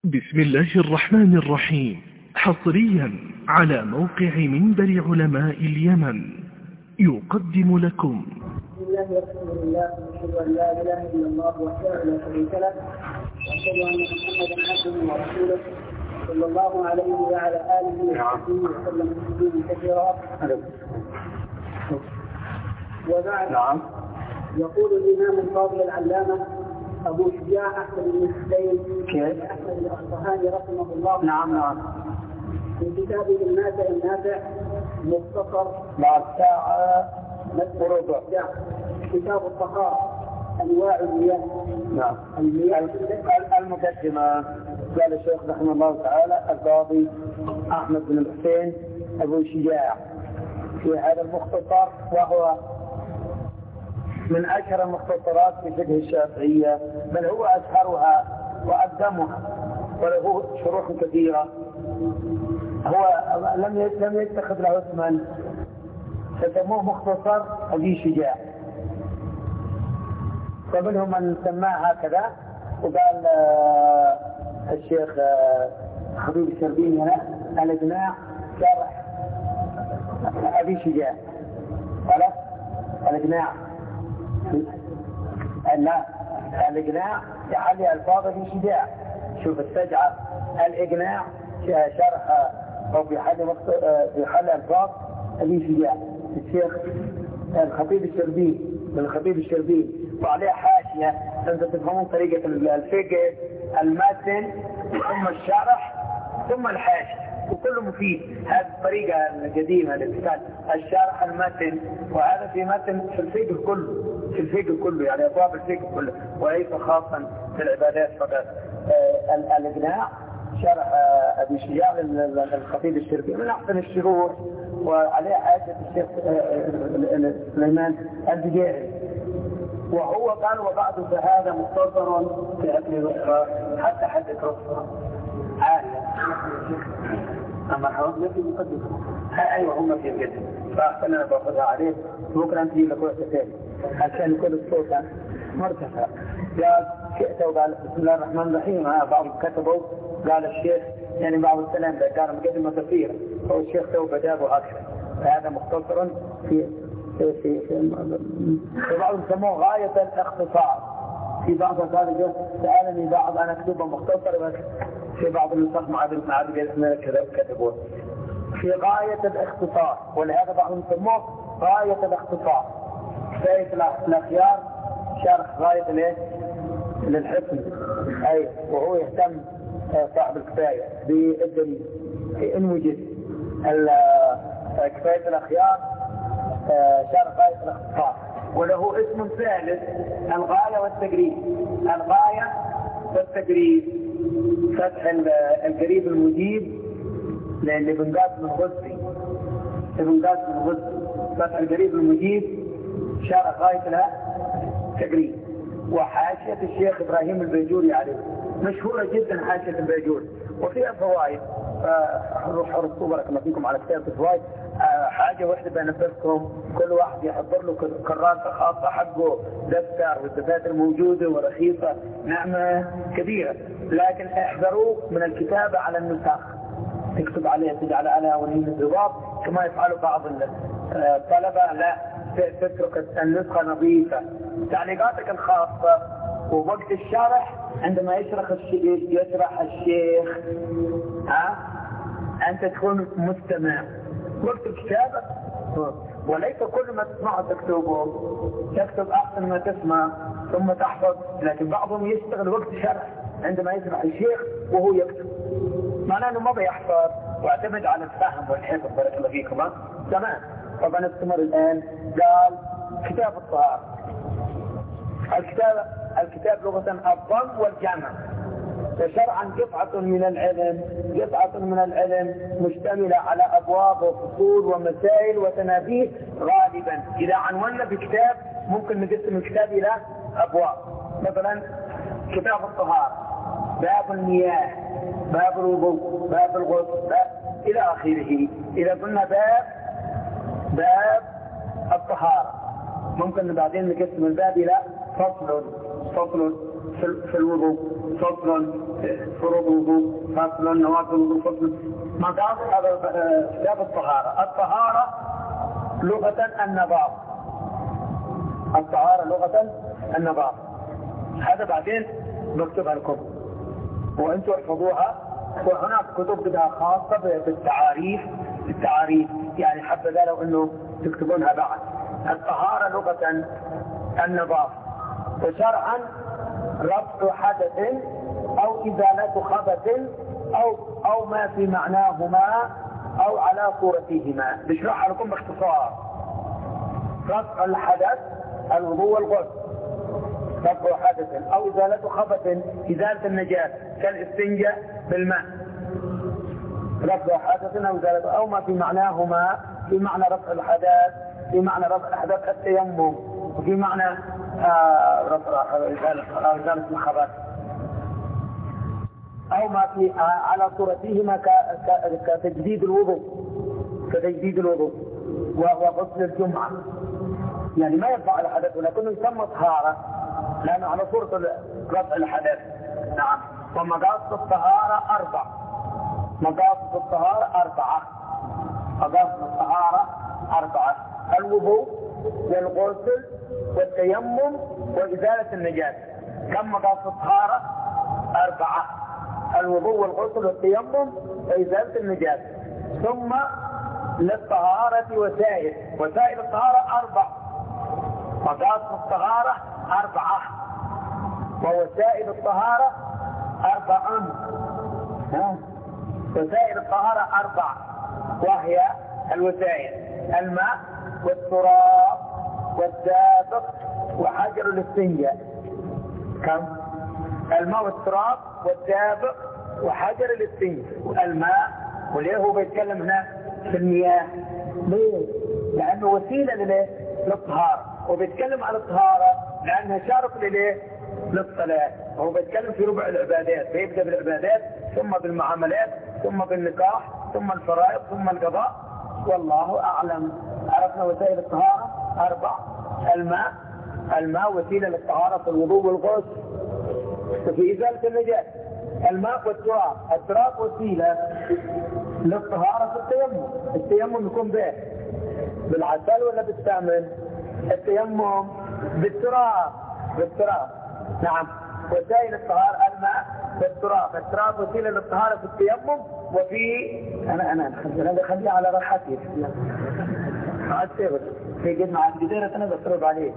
بسم الله الرحمن الرحيم، حصريا على موقع منبر علماء اليمن يقدم لكم. بسم الله والحمد لله، ونشهد ان لا اله الا الله وحده لا شريك له، واشهد ان محمدا عبده ورسوله صلى الله عليه وعلى اله وصحبه وسلم تسليما كثيرا. وبعد، يقول الامام القاضي العلامه أبو شجاع أحمد بن حسين أحمد الأصفهاني رحمه الله في كتابه النافع مختصر مع الساعة وربع كتاب الطهارة أنواع المياه. المقدمة قال الشيخ رحمه الله تعالى القاضي أحمد بن الحسين أبو شجاع في هذا المختصر، وهو من أشهر المختصرات في فقه الشافعية، بل هو أشهرها وأقدمها، وله شروح كثيرة. هو لم يتخذ له اسما، فسموه مختصر أبي شجاع، فمنهم من سماه هكذا. وقال الشيخ خبيب الشربيني الإقناع شرح أبي شجاع، قال الإقناع الإقناع يحلي ألفاظ في شجاع. شوف السجعة الإقناع شرح أو في حل ألفاظ في شجاع الشيخ الخطيب الشربيني وعليه حاشية. أنت تفهمون طريقة الفقه، المتن ثم الشرح ثم الحاشية، وكله مفيد. هذه الطريقة القديمة للكتاب الشرح المتن، وهذا في متن في الفقه كله يعني أبواب الفقه كله، وليس خاصا في العبادات فقط. الإقناع شرح أبي شجاع الخطيب الشربيني من أحسن الشروح، وعليه حاشية الشيخ سليمان البجيري. وهو قال وبعد فهذا مختصر في أكل الأخرى حتى حدث رصة أما حوضنا في مقدمة. أيوة هم في الجد، فأحسن أنا بأخذها عليه. بكرة أنت لك وقت ثاني عشان يكون الصوت مرتفع. قال شئت وقال بسم الله الرحمن الرحيم. بعض كتبوا قال الشيخ يعني بعض السلام كان مقدمة كثيرة، هو الشيخ توبة جابه أكثر. فهذا مختصر في بعضهم سموه غاية الاختصار. في بعض قال سألني بعض أن أكتبه مختصر، بس في بعض النسخ مع كتبوه في غاية الاختصار، ولهذا بعضهم سموه غاية الاختصار. كفاية الأخيار شرح غاية للحسن، أي وهو يهتم صاحب الكفاية بالدليل في إن وجد كفاية الأخيار شرح غاية الاختصار. وله اسم ثالث الغاية والتقريب. الغاية والتقريب فتح القريب المجيب لابن قاسم الغزي، فتح القريب المجيب شرح غاية لها تقريب. وحاشية الشيخ إبراهيم البيجوري عليه مشهورة جدا حاشية البيجوري، وفيها فوائد. روح رسول بارك الله فيكم على كتاب الفوائد. حاجة واحدة بنفسكم، كل واحد يحضر له كراسة خاصة حقه، دفتر والدفاتر موجودة ورخيصة، نعمة كبيرة. لكن احذروا من الكتابة على النسخ، تكتب عليها تجعل عليها ونين الضباب كما يفعل بعض الطلبة. لا، تترك النسخة نظيفة. تعليقاتك الخاصة ووقت الشرح عندما يشرح الشيخ أنت تكون مستمع. وقت الكتابة وليس كل ما تسمعه تكتب أحسن ما تسمع ثم تحفظ. لكن بعضهم يشتغل وقت الشرح عندما يشرح الشيخ وهو يكتب، معناه أنه ما بيحفظ واعتمد على الفهم والحفظ. بارك الله فيكم. تمام. طبعا نستمر الآن. قال كتاب الطهارة. الكتاب لغة الضم والجمع، وشرعا قطعة من العلم مشتملة على أبواب وفصول ومسائل وتنابيه. غالبا إذا عنونا بكتاب ممكن نقسم الكتاب إلى أبواب. مثلا كتاب الطهارة، باب المياه، باب الوضوء، باب الغسل، إلى آخره. إذا قلنا باب الطهارة ممكن بعدين نقسم الباب إلى فصل في الوضوء، فصل فروض الوضوء فصل نوافل الوضوء فصل مقاصد. هذا كتاب الطهارة. الطهارة لغة النظافة. الطهارة لغة النظافة. هذا بعدين بكتبها لكم وانتم احفظوها. وهناك كتب بدها خاصة بالتعاريف يعني حبذا لو انه تكتبونها بعد. الطهارة لغة النظافة، وشرعا رفع حدث او ازالة خبث او ما في معناهما او على صورتهما. بشرح لكم باختصار. رفع الحدث الوضوء والغسل، رفع حدث او ازالة خبث، ازالة النجاسة كالاستنجاء بالماء. رفع حدث او ازالة او ما في معناهما، في معنى رفع الحدث، في معنى رفع الحدث التيمم، وفي معنى رفع ازالة الخبث، او ما في على صورتهما كتجديد الوضوء وغسل الجمعة. يعني ما يرفع الحدث ولكنه يسمى طهارة لأنه على صورة رفع الحدث. نعم. ومقاصد الطهارة 4. مقاصد الطهارة 4. مقاصد الطهارة 4: الوضوء والغسل والتيمم وإزالة النجاسة. كم مقاصد الطهارة؟ 4: الوضوء والغسل والتيمم وإزالة النجاسة. ثم للطهارة وسائل الطهارة 4. مقاصد الطهارة 4 ووسائل الطهارة 4. وسائل الطهارة 4 وهي الوسائل: الماء والتراب والدابق وحجر الاستنجاء. كم؟ الماء والتراب والدابق وحجر الاستنجاء. الماء، وليه هو بيتكلم هنا في المياه؟ ليه؟ لأنه وسيلة للطهارة، وبيتكلم على الطهارة لأنها شرط للصلاة. وهو بيتكلم في ربع العبادات، بيبدأ بالعبادات ثم بالمعاملات ثم بالنكاح ثم الفرائض ثم القضاء. والله أعلم. عرفنا وسائل الطهارة 4. الماء وسيلة للطهارة في الوضوء والغسل وفي إزالة النجاسة. الماء والتراب. التراب وسيلة للطهارة في التيمم. التيمم يكون به بالعسل ولا بالسمن؟ التيمم بالتراب. نعم. وسائل الطهارة الماء والتراب. التراب وسيلة للطهارة في التيمم وفي أنا خليها على راحتي. في قد مع الجديرة أنا بسرب عليه.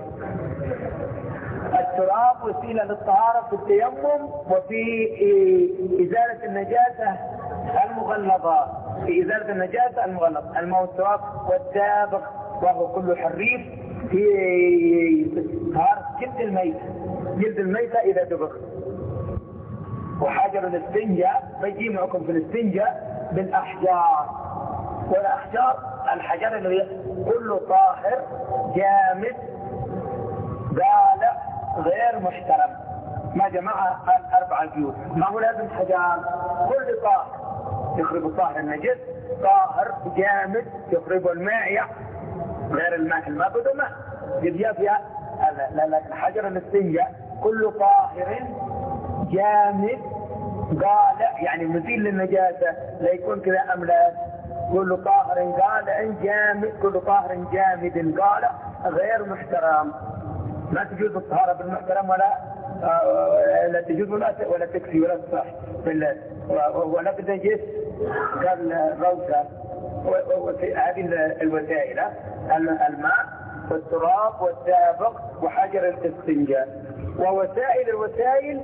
التراب وسيلة للطهارة في التيمم وفي إزالة النجاسة المغلظة. في إزالة النجاسة المغلظة. الماء والتراب والدابق وهو كل حريف في طهارة جلد الميتة إذا دبغ. وحجر الاستنجاء بيجي معكم في الاستنجاء بالأحجار. والأحجار الحجر اللي كله طاهر جامد بالغ غير محترم. ما جماعة 4 الجيوب. ما هو لازم حجار، كل طاهر يخرب الطاهر النجس، طاهر جامد يخرب المائع غير الماء بدون ماء يبيا فيها. لكن حجر الاستنجاء كل طاهر جامد قالع يعني مثير للنجاسة، لا يكون كذا أملاس. كل طاهر قالع جامد، كل طاهر جامد قالع غير محترم. ما تجوز الطهارة بالمحترم لا تجوز ولا تكفي ولا تصح ولا بالنجس. قال روسة. هذه الوسائل: الماء والتراب والدابق وحجر الاستنجاء. ووسائل الوسائل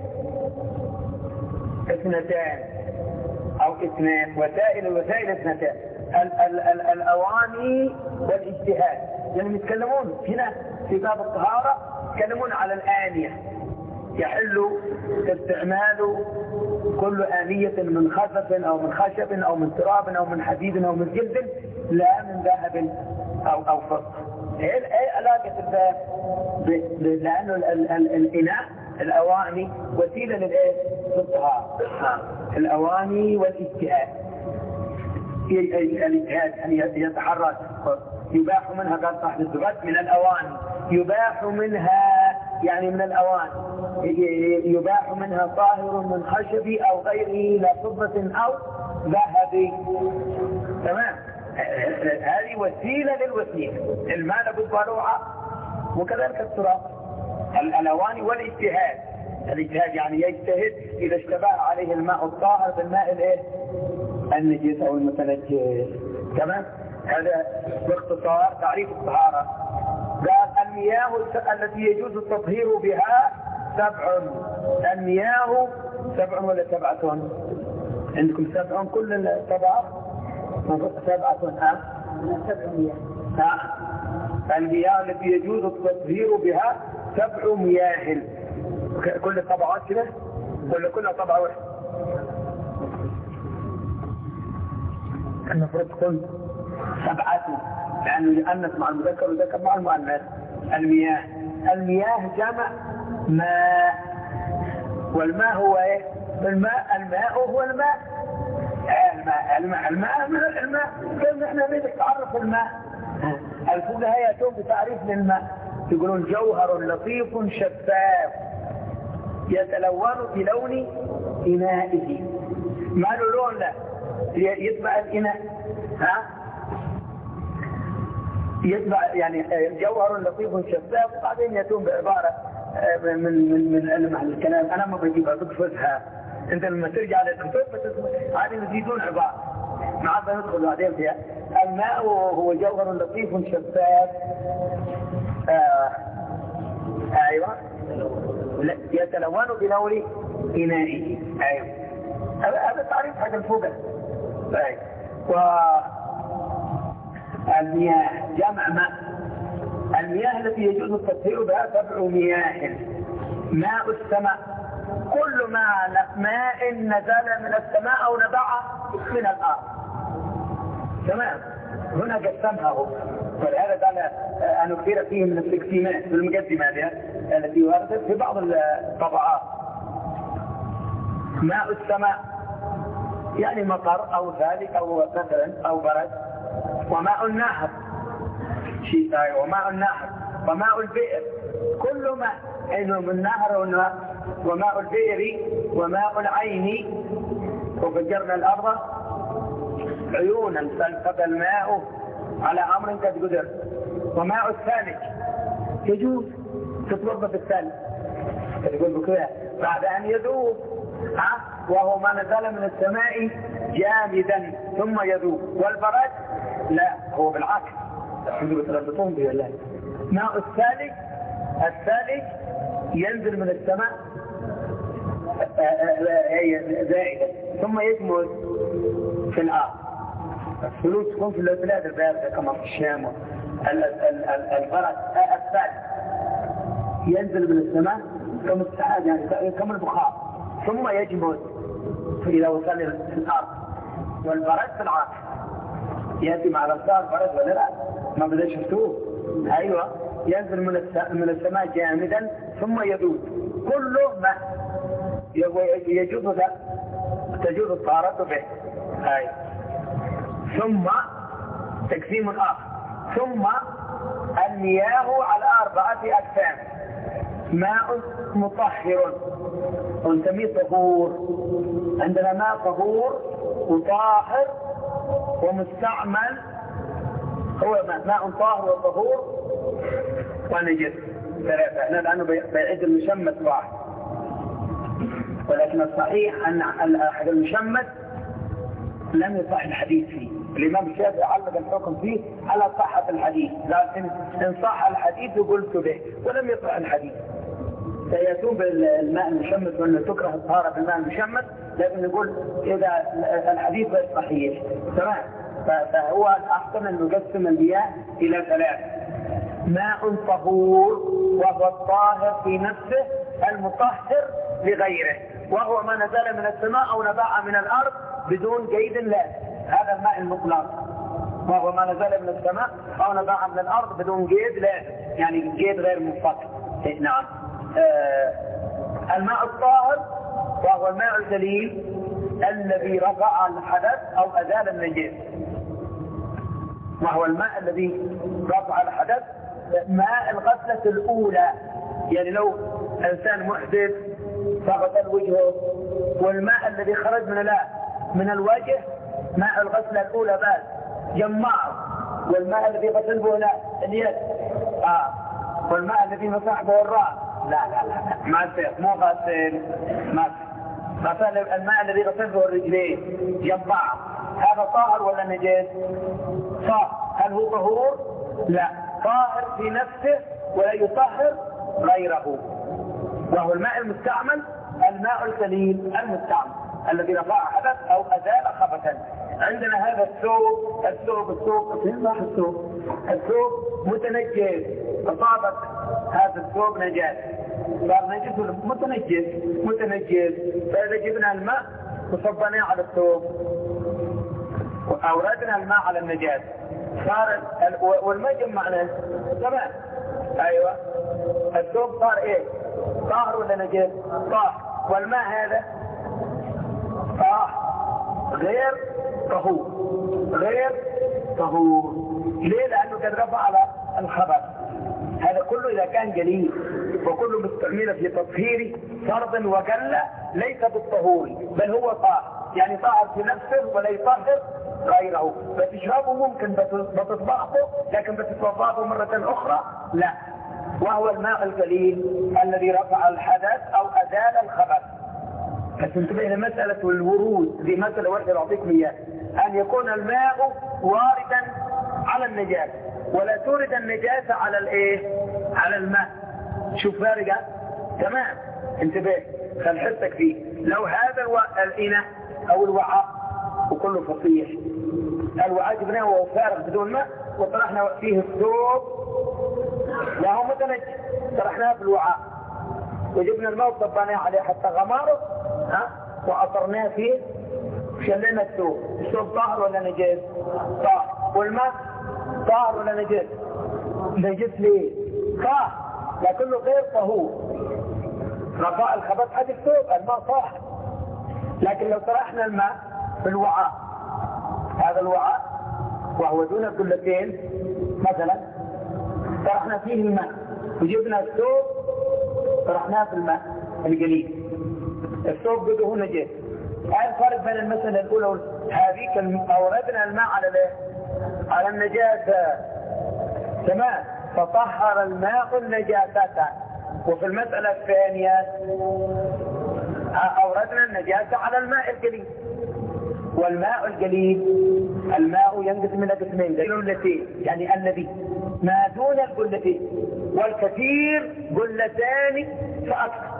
2 أو 2. وسائل الوسائل 2: الأواني والاجتهاد. يعني يتكلمون هنا في باب الطهارة يتكلمون على الآنية. يحل استعمال كل آنية من خزف أو من خشب أو من تراب أو من حديد أو من جلد لا من ذهب أو فضة. ايه علاقة الذهب؟ لأنه الإناء الأواني وسيلة للطهارة. الأواني والاجتهاد. الاجتهاد أن يتحرك. يباح منها، قال صاحب الزبد، من الأواني يباح منها يعني من الأواني يباح منها طاهر من خشب أو غيره لا فضة أو ذهب. تمام. هذه وسيلة للوسيلة، الماء لابد ولوعة، وكذلك التراب. الأواني والاجتهاد، الاجتهاد يعني يجتهد إذا اشتبه عليه الماء الطاهر بالماء الايه النجس أو المتنجس. تمام. هذا باختصار تعريف الطهارة. قال المياه التي يجوز التطهير بها 7. المياه 7 ولا 7؟ عندكم 7 كل الطبعات 7. 7 مياه. المياه التي يجوز التطهير بها 7 مياه. كل الطبعات كده ولا كلها طبعة واحدة؟ المفروض تكون 7 لأنه يؤنث مع المذكر وذكر مع المؤنث. المياه جمع ماء، والماء هو ايه؟ الماء هو الماء. الماء كيف نحن نريد تعرف الماء؟ الفقهاء يأتون بتعريف للماء، يقولون جوهر لطيف شفاف يتلون بلون إنائه. ما له لون، لا يتبع الإناء. يتبع يعني جوهر لطيف شفاف. وبعدين يأتون بعبارة من ألمح الكلام، أنا ما بجيبها تقفزها أنت لما ترجع للكتب عادي يزيدون عبارة ما عاد ندخل بعدين فيها. الماء هو جوهر لطيف شفاف. أيوة يتلون بلون إنائه. أيوة هذا تعريف حق الفقهاء. طيب. والمياه جمع ماء. المياه التي يجوز التطهير بها 7 مياه. ماء السماء كل ماء نزل من السماء أو نبع من الأرض. تمام. هنا قسمها هو، ولهذا قال أن كثير فيه من التقسيمات في المقدمة التي وردت في بعض الطبعات. ماء السماء يعني مطر أو ذلك أو مثلا أو برد. وماء النهر وماء النهر وماء البئر كل ماء إنه من نهر وماء البئر وماء العين. وفجرنا الأرض عيونا فالتقى الماء على أمر قد قدر. وماء الثلج يجوز تتوضا في الثلج يقول بكذا بعد أن يذوب، وهو ما نزل من السماء جامدا ثم يذوب. والبرد لا، هو بالعكس عنده بتربطون به. الله ماء الثلج ينزل من السماء زائدا ثم يجمد في الأرض. الثلوج تكون في البلاد الباردة كما في الشام. البرد الثلج ينزل من السماء كما السحاب يعني كما البخار ثم يجمد إذا وصل في الأرض. والبرد في العكس يأتي مع الأمطار برد ولا لا؟ ما بدأ شفتوه؟ أيوة ينزل من السماء جامدا ثم يذوب. كله ما تجوز الطهارة به. أيوة. ثم تقسيم آخر. ثم المياه على 4 أقسام. ماء مطهر ونسميه طهور. عندنا ماء طهور وطاهر ومستعمل. هو ماء طاهر وطهور ونجس 3. لأنه بيعد المشمس واحد، ولكن الصحيح أن أحد المشمس لم يصح الحديث فيه. الإمام الشافعي علق الحكم فيه على صحة الحديث، لكن إن صح الحديث قلت به ولم يصح الحديث. سيتوب الماء المشمس وأنه تكره الطهارة بالماء المشمس، لكن نقول إذا الحديث غير صحيح. تمام. فهو الأحسن أن نقسم المياه إلى 3. ماء طهور وهو الطاهر في نفسه المطهر لغيره، وهو ما نزل من السماء أو نبع من الأرض بدون قيد لازم. هذا الماء المطلق، وهو ما نزل من السماء أو نبع من الأرض بدون قيد لازم، يعني قيد غير منفصل. نعم. الماء الطاهر وهو الماء الجليل الذي رفع الحدث أو أزال النجس، وهو الماء الذي رفع الحدث. ماء الغسلة الأولى يعني لو إنسان محدث فغسل وجهه والماء الذي خرج من الوجه ماء الغسلة الأولى بس جمعه، والماء الذي غسل به اليد والماء الذي مسح به الرأس لا ما يصير، مو غسل، ما غسل الماء الذي غسل به الرجلين جمعه، هذا طاهر ولا نجس؟ طاهر. هل هو طهور؟ لا، طاهر في نفسه ولا يطهر غيره، وهو الماء المستعمل، الماء القليل المستعمل الذي رفع حدث أو أزال خبثا. عندنا هذا الثوب متنجس، أصابت هذا الثوب نجاس، صار نجس متنجس، فإذا جبنا الماء وصبناه على الثوب وأوردنا الماء على النجاس صار والماء جمعناه تمام. أيوة، الثوب صار إيه؟ طاهر ولا نجس؟ طاهر. والماء هذا طاهر غير طهور. ليه؟ لأنه قد رفع على الخبث. هذا كله إذا كان قليل وكله مستعمل في تطهير فرض وقل ليس بالطهور، بل هو طاهر، يعني طاهر في نفسه ولا يطهر غيره. فتشربه ممكن بتطبخه، لكن بتتوضاه مرة أخرى لا. وهو الماء القليل الذي رفع الحدث أو أزال الخبث. بس انتبه لمسألة الورود، دي مسألة واحدة أعطيكم إياها، أن يكون الماء واردا على النجاسة ولا تورد النجاسة على على الماء. شوف فارقة تمام. انتبه، خل حسك فيه. لو هذا الإناء أو الوعاء وكله فصيح، الوعاء جبناه وهو فارغ بدون ماء وطرحنا فيه الثوب وهو متنجس، طرحناه في الوعاء وجبنا الماء وصبناه عليه حتى غماره وعصرناه فيه، شلنا الثوب طاهر ولا نجس؟ طاهر. والماء طاهر ولا نجس؟ نجس. ليه؟ طاهر لكنه غير طهور، رفع الخبث حد الثوب، الماء طاهر. لكن لو طرحنا الماء في الوعاء، هذا الوعاء وهو دون القلتين مثلا، طرحنا فيه الماء وجبنا الثوب طرحناه في الماء القليل، الثوب بده نجس. هذا الفرق بين المسألة الأولى هذيك، أوردنا الماء على النجاسة تمام، فطهر الماء النجاسة. وفي المسألة الثانية أوردنا النجاسة على الماء القليل. والماء القليل الماء ينقسم إلى قسمين، قلتين، يعني الذي ما دون القلتين، والكثير قلتان فأكثر.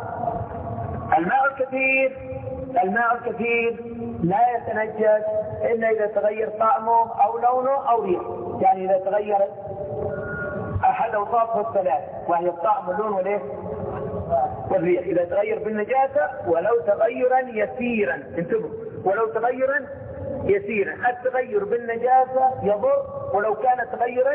الماء الكثير لا يتنجس إلا إذا تغير طعمه أو لونه أو ريحه، يعني إذا تغير أحد أوصافه الثلاث وهي الطعم واللون والريح، إذا تغير بالنجاسة ولو تغيرا يسيرا. انتبهوا، ولو تغيرا يسيرا. التغير بالنجاسة يضر ولو كان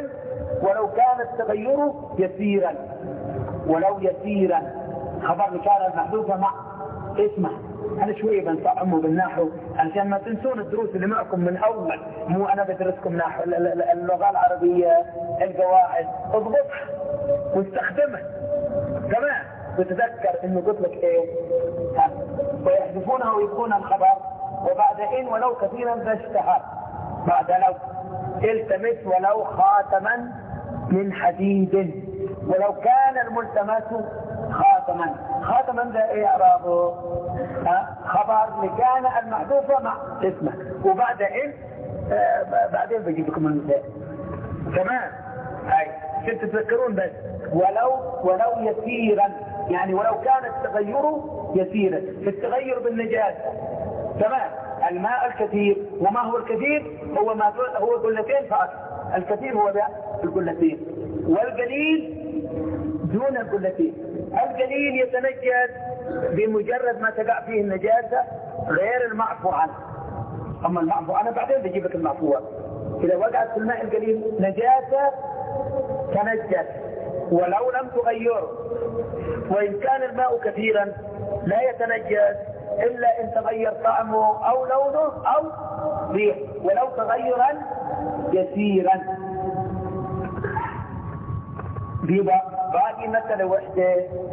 التغير يسيرا. ولو يسيرا خبر كان المحذوفة مع اسمه. أنا شوية بنصعمه بالنحو عشان ما تنسون الدروس اللي معكم من أول، مو أنا بدرسكم نحو اللغة العربية القواعد، اضبطها واستخدمها تمام. وتذكر إنه قلت لك ويحذفونها ويبقون الخبر، وبعد إن ولو كثيرا ذا اشتهر، بعد لو التمس ولو خاتما من حديد، ولو كان الملتمس خاتما ذا إعرابه خبر لكان المحذوفة مع اسمه. وبعد إن بعدين بجيب لكم المثال تمام. هاي كنت تذكرون بس ولو يسيرا، يعني ولو كان التغير يسيرا في التغير بالنجاسة تمام. الماء الكثير، وما هو الكثير؟ هو قلتين فقط. الكثير هو ذا القلتين، والقليل دون القلتين. القليل يتنجس بمجرد ما تقع فيه النجاسة غير المعفو عنه. أما المعفو عنه بعدين بجيب لك المعفو. إذا وقعت في الماء القليل نجاسة تنجس ولو لم تغيره. وإن كان الماء كثيرا لا يتنجس إلا إن تغير طعمه أو لونه أو ريح، ولو تغيرا يسيرا. بيبقى باقي مسألة وحدة،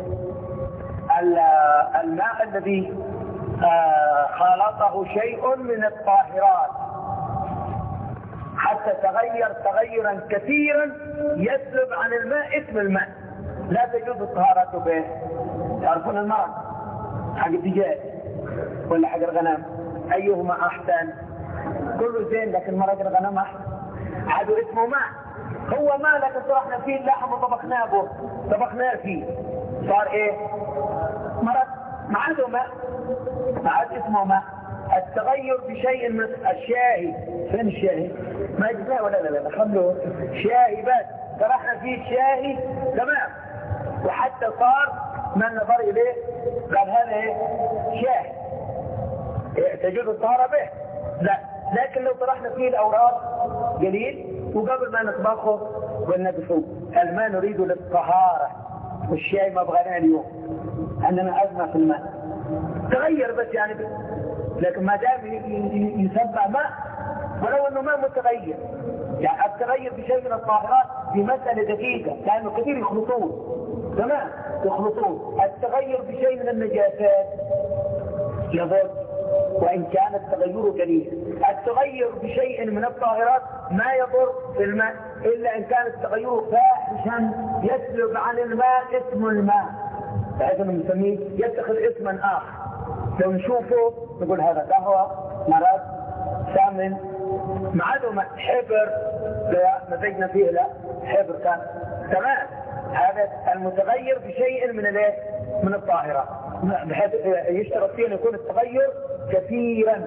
الماء الذي خالطه شيء من الطاهرات حتى تغير تغيرا كثيرا يسلب عن الماء اسم الماء، لا تجوز الطهارة به. تعرفون المرض حق الدجاج ولا حق الغنم أيهما أحسن؟ كله زين لكن مرض الغنم أحسن. هذا اسمه ماء، هو ماء لكن طرحنا فيه اللحم وطبخناه فيه صار ايه؟ مرض. ما عاد ماء، ما عاد اسمه ماء. التغير بشيء من الشاهي، فين الشاهي؟ ما يجزاه ولا لا خلوه شاهي بس، طرحنا فيه الشاهي تمام، وحتى صار من نظر اليه قال هذا ايه؟ شاهي تجوز الطهارة به؟ لا. لكن لو طرحنا فيه الاوراق قليل وقبل ما نطبخه قلنا بفوق الماء نريد للطهارة والشاي ما بغينا اليوم عندنا أزمة في الماء تغير بس يعني لكن ما دام يسمى ماء ولو انه ماء متغير، يعني التغير بشيء من الطاهرات في مسألة دقيقة لأنه كثير يخلطون تمام يخلطون. التغير بشيء من النجاسات يضر وإن كان التغير قليل. التغير بشيء من الطاهرات ما يضر في الماء إلا إن كان التغير فاحشا يسلب عن الماء اسم الماء، فهذا نسميه يتخذ اسما آخر. لو نشوفه نقول هذا قهوة مرض سامن معدوم حبر لا مزجنا فيه لا حبر كان تمام. هذا المتغير بشيء من الايه؟ من الطاهرات، بحيث يشترط فيه ان يكون التغير كثيرا،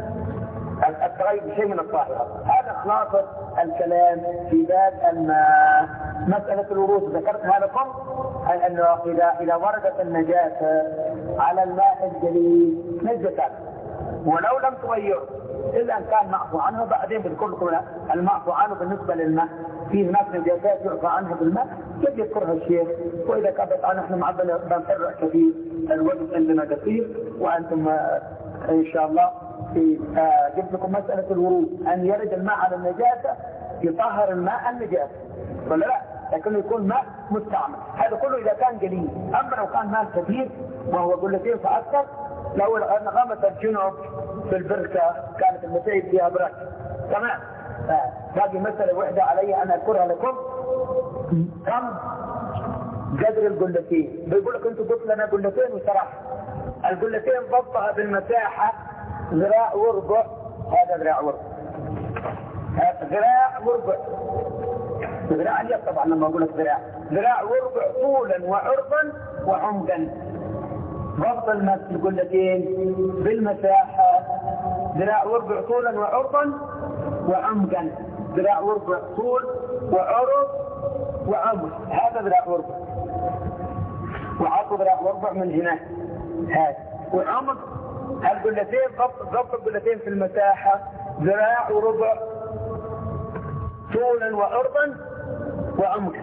التغير بشيء من الطاهرات. هذا خلاصة الكلام في باب الماء. مسألة الورود ذكرتها لكم انه اذا وردت النجاسة على الماء الجليد نجسا ولو لم تغير الا ان كان معفو عنه، بعدين بنقول لكم المعفو عنه بالنسبة للماء في هناك نجاسات يعفى عنها بالماء كيف يذكرها الشيخ، واذا كانت عنه احنا معبنا بنفرع كثير الوجه عندنا كثير، وانتم ان شاء الله جبت لكم مسألة الورود ان يرد الماء على النجاسة يطهر الماء النجاسة ولا لا، لكنه يكون ماء مستعمل. هذا كله اذا كان قليل. اما لو كان ماء كثير وهو قلتين فاكثر، لو غمس الجنوب في البركة كانت المسائل فيها بركة تمام. باقي مسألة وحدة علي أن أذكرها لكم. كم قدر القلتين؟ بيقول لك أنتوا قلت لنا قلتين وسرح. القلتين ضبطها بالمساحة ذراع وربع، هذا ذراع وربع، ذراع وربع، ذراع اليد طبعا لما أقول لك ذراع وربع طولا وعرضا وعمقا. ضبط القلتين بالمساحة ذراع وربع طولا وعرضا وعمقا، ذراع وربع طول وعرض وعمق، هذا ذراع وربع، وعرض ذراع وربع من هنا هذا، وعمق القلتين ضبط القلتين في المساحة ذراع وربع طولا وعرضا وعمقا.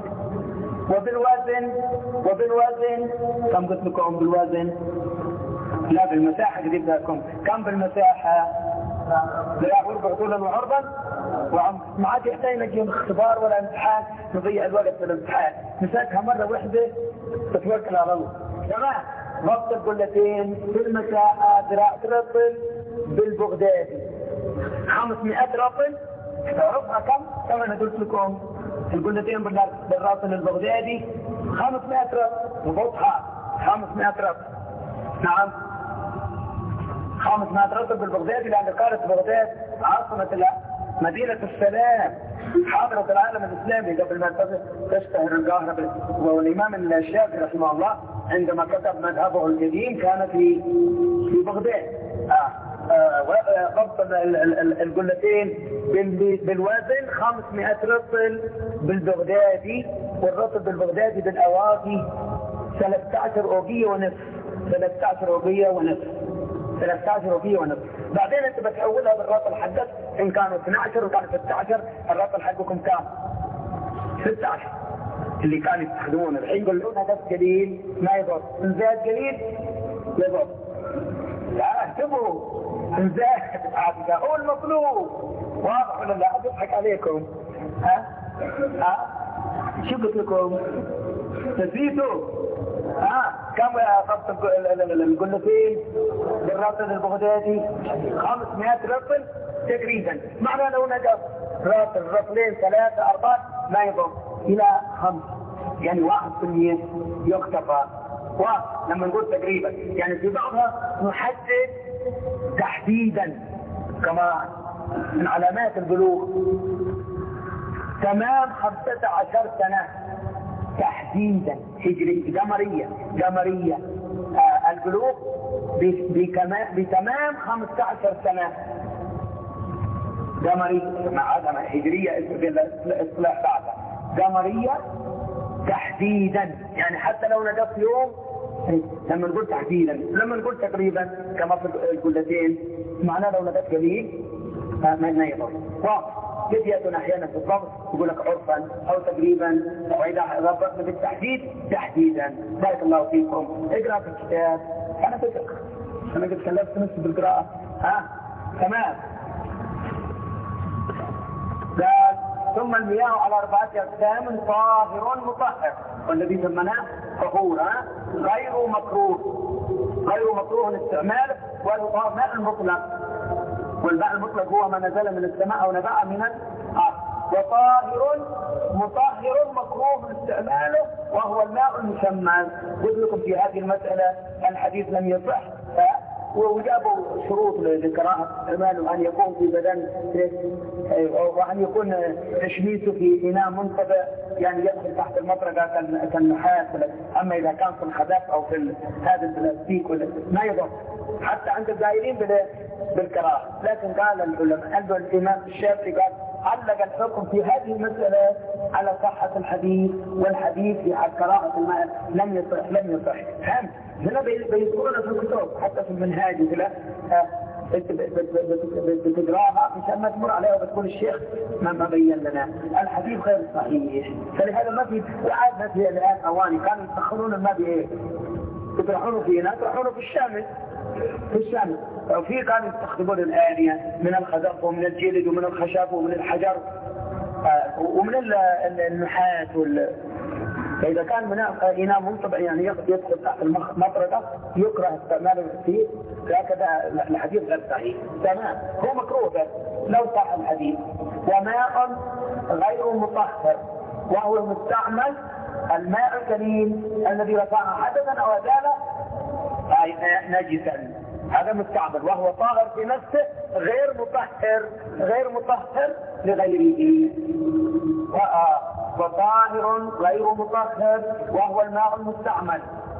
وبالوزن كم قلت لكم بالوزن؟ لا بالمساحة قريب لكم كم بالمساحة؟ ذراع وربع طولا وعرضا ما عاد يحتاج نجي اختبار ولا امتحان نضيع الوقت في الامتحان، مساكها مرة واحدة تتوكل على الله تمام. ضبط القلتين بالمساحة ذراع رطل بالبغدادي 500 رطل، تعرفها كم؟ كما انا قلت لكم القلتين بالرطل البغدادي 500 رطل وضبطها 500 رطل نعم 500 رطل بالبغدادي، لأن قالت بغداد عاصمة مدينة السلام حاضرة العالم الإسلامي قبل ما تشتهر القاهرة. والإمام الشافعي رحمه الله عندما كتب مذهبه القديم كان في بغداد. ضبط القلتين بالوزن 500 رطل بالبغدادي، والرطل بالبغدادي بالأواقي 13 أوقية ونصف، 13 أوقية ونصف، 13 أوقية ونصف. بعدين انت بتحولها بالرطل حقك ان كانوا 12 وكانوا 16 الرطل حقكم كام؟ 16 اللي كانوا يستخدمونه. الحين يقولون هذا قليل ما يضر، ان زاد قليل يضر. لا اكتبوا ان زاد هذا هو المطلوب. واضح ولا لا؟ اضحك عليكم. ها شو قلت لكم؟ نسيته؟ كم خط القلتين بالرطل البغدادي؟ 500 رطل تقريبا. معنى لو نقص رطلين 3 4 ما يضم الى 5، يعني 1% يختفى. ولما نقول تقريبا يعني في بعضها نحدد تحديدا، كما من علامات البلوغ تمام 15 سنة تحديدا هجري قمرية البلوغ بتمام 15 سنة قمرية مع هجرية اصطلاح بعدها قمرية تحديدا، يعني حتى لو نقص يوم لما نقول تحديدا. لما نقول تقريبا كما في القلتين معناه لو نقص قليل ما يضر. كيف يأتون أحيانا في الضبط يقول لك عرفا أو تقريبا، وإذا ضبطنا بالتحديد تحديدا. بارك الله فيكم. اقرأ في الكتاب. أنا فكر أنا قد كلفت نفسي بالقراءة. تمام. قال ثم المياه على 4 أقسام: طاهر مطهر، والذي سمناه طهورا غير مكروه استعماله، والطهور ماء المطلق، والماء المطلق هو ما نزل من السماء أو نبع من الأرض. وطاهر مطهر مكروه استعماله وهو الماء المسمى. قلت لكم في هذه المسألة الحديث لم يصح، وجابوا شروط لقراءة استعماله: أن يكون في بدن، وأن يكون تشميسه في إناء منطبع، يعني يدخل تحت المطرقة كالنحاس. أما إذا كان في الخزف أو في هذا البلاستيك ما يضر، حتى عند الزائرين بالقراءة. لكن قال العلماء، عنده الإمام الشافعي قال علق الحكم في هذه المسألة على صحة الحديث، والحديث في قراءة الماء لم يصح. فهمت؟ هنا بيذكرنا في الكتب حتى في المنهاج بتقراها مشان ما تمر عليها وبتقول الشيخ ما بين لنا الحديث غير صحيح. فلهذا ما في وعاد في الآن أواني كانوا يسخرون الماء بإيه؟ يطرحونه فينا، يطرحونه في الشامل. وفي كانوا يستخدمون الآنية من الخزف ومن الجلد ومن الخشب ومن الحجر ومن النحاس فإذا كان من إناء منطبع يعني يدخل تحت المطرقة يكره استعماله فيه. هكذا الحديث غير صحيح. تمام. هو مكروه لو صح الحديث. وماء غير مطهر وهو المستعمل الماء الكريم الذي رفع حدثا أو أزال نجسا، هذا مستعمل وهو طاهر في نفسه غير مطهر لغيره. وطاهر غير مطهر وهو الماء المستعمل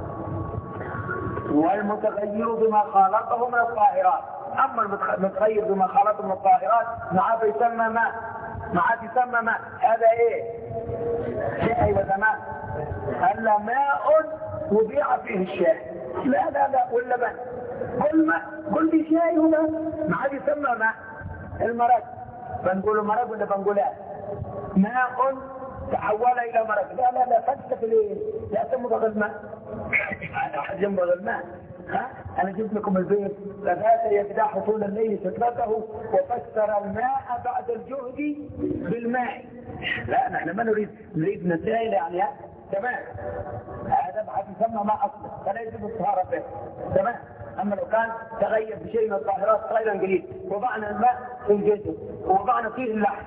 والمتغير بما خالطه من الطاهرات. أما المتغير بما خالطه من الطاهرات معاه يسمى ماء. هذا ايه؟ شيء وزمان. هذا ماء وبيع فيه الشاي. لا واللبن. كل بشاي هنا ما عاد يسمى ماء. المرق بنقوله مرق ولا بنقوله ماء تحول الى مرق. لا فلسفه ليه؟ لا تمضغ الماء. احد يمضغ الماء. انا جبت لكم البيت: فبات يقدح طول الليل سترته وفسر الماء بعد الجهد بالماء. لا نحن ما نريد نسائل يعني. تمام. هذا بعد يسمى ماء اصلا فلا يجب الطهاره به. تمام. اما لو كان تغير بشيء من الطاهرات غير قليل، وضعنا الماء في الجسم ووضعنا فيه اللحم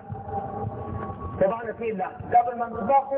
قبل ما نطبخه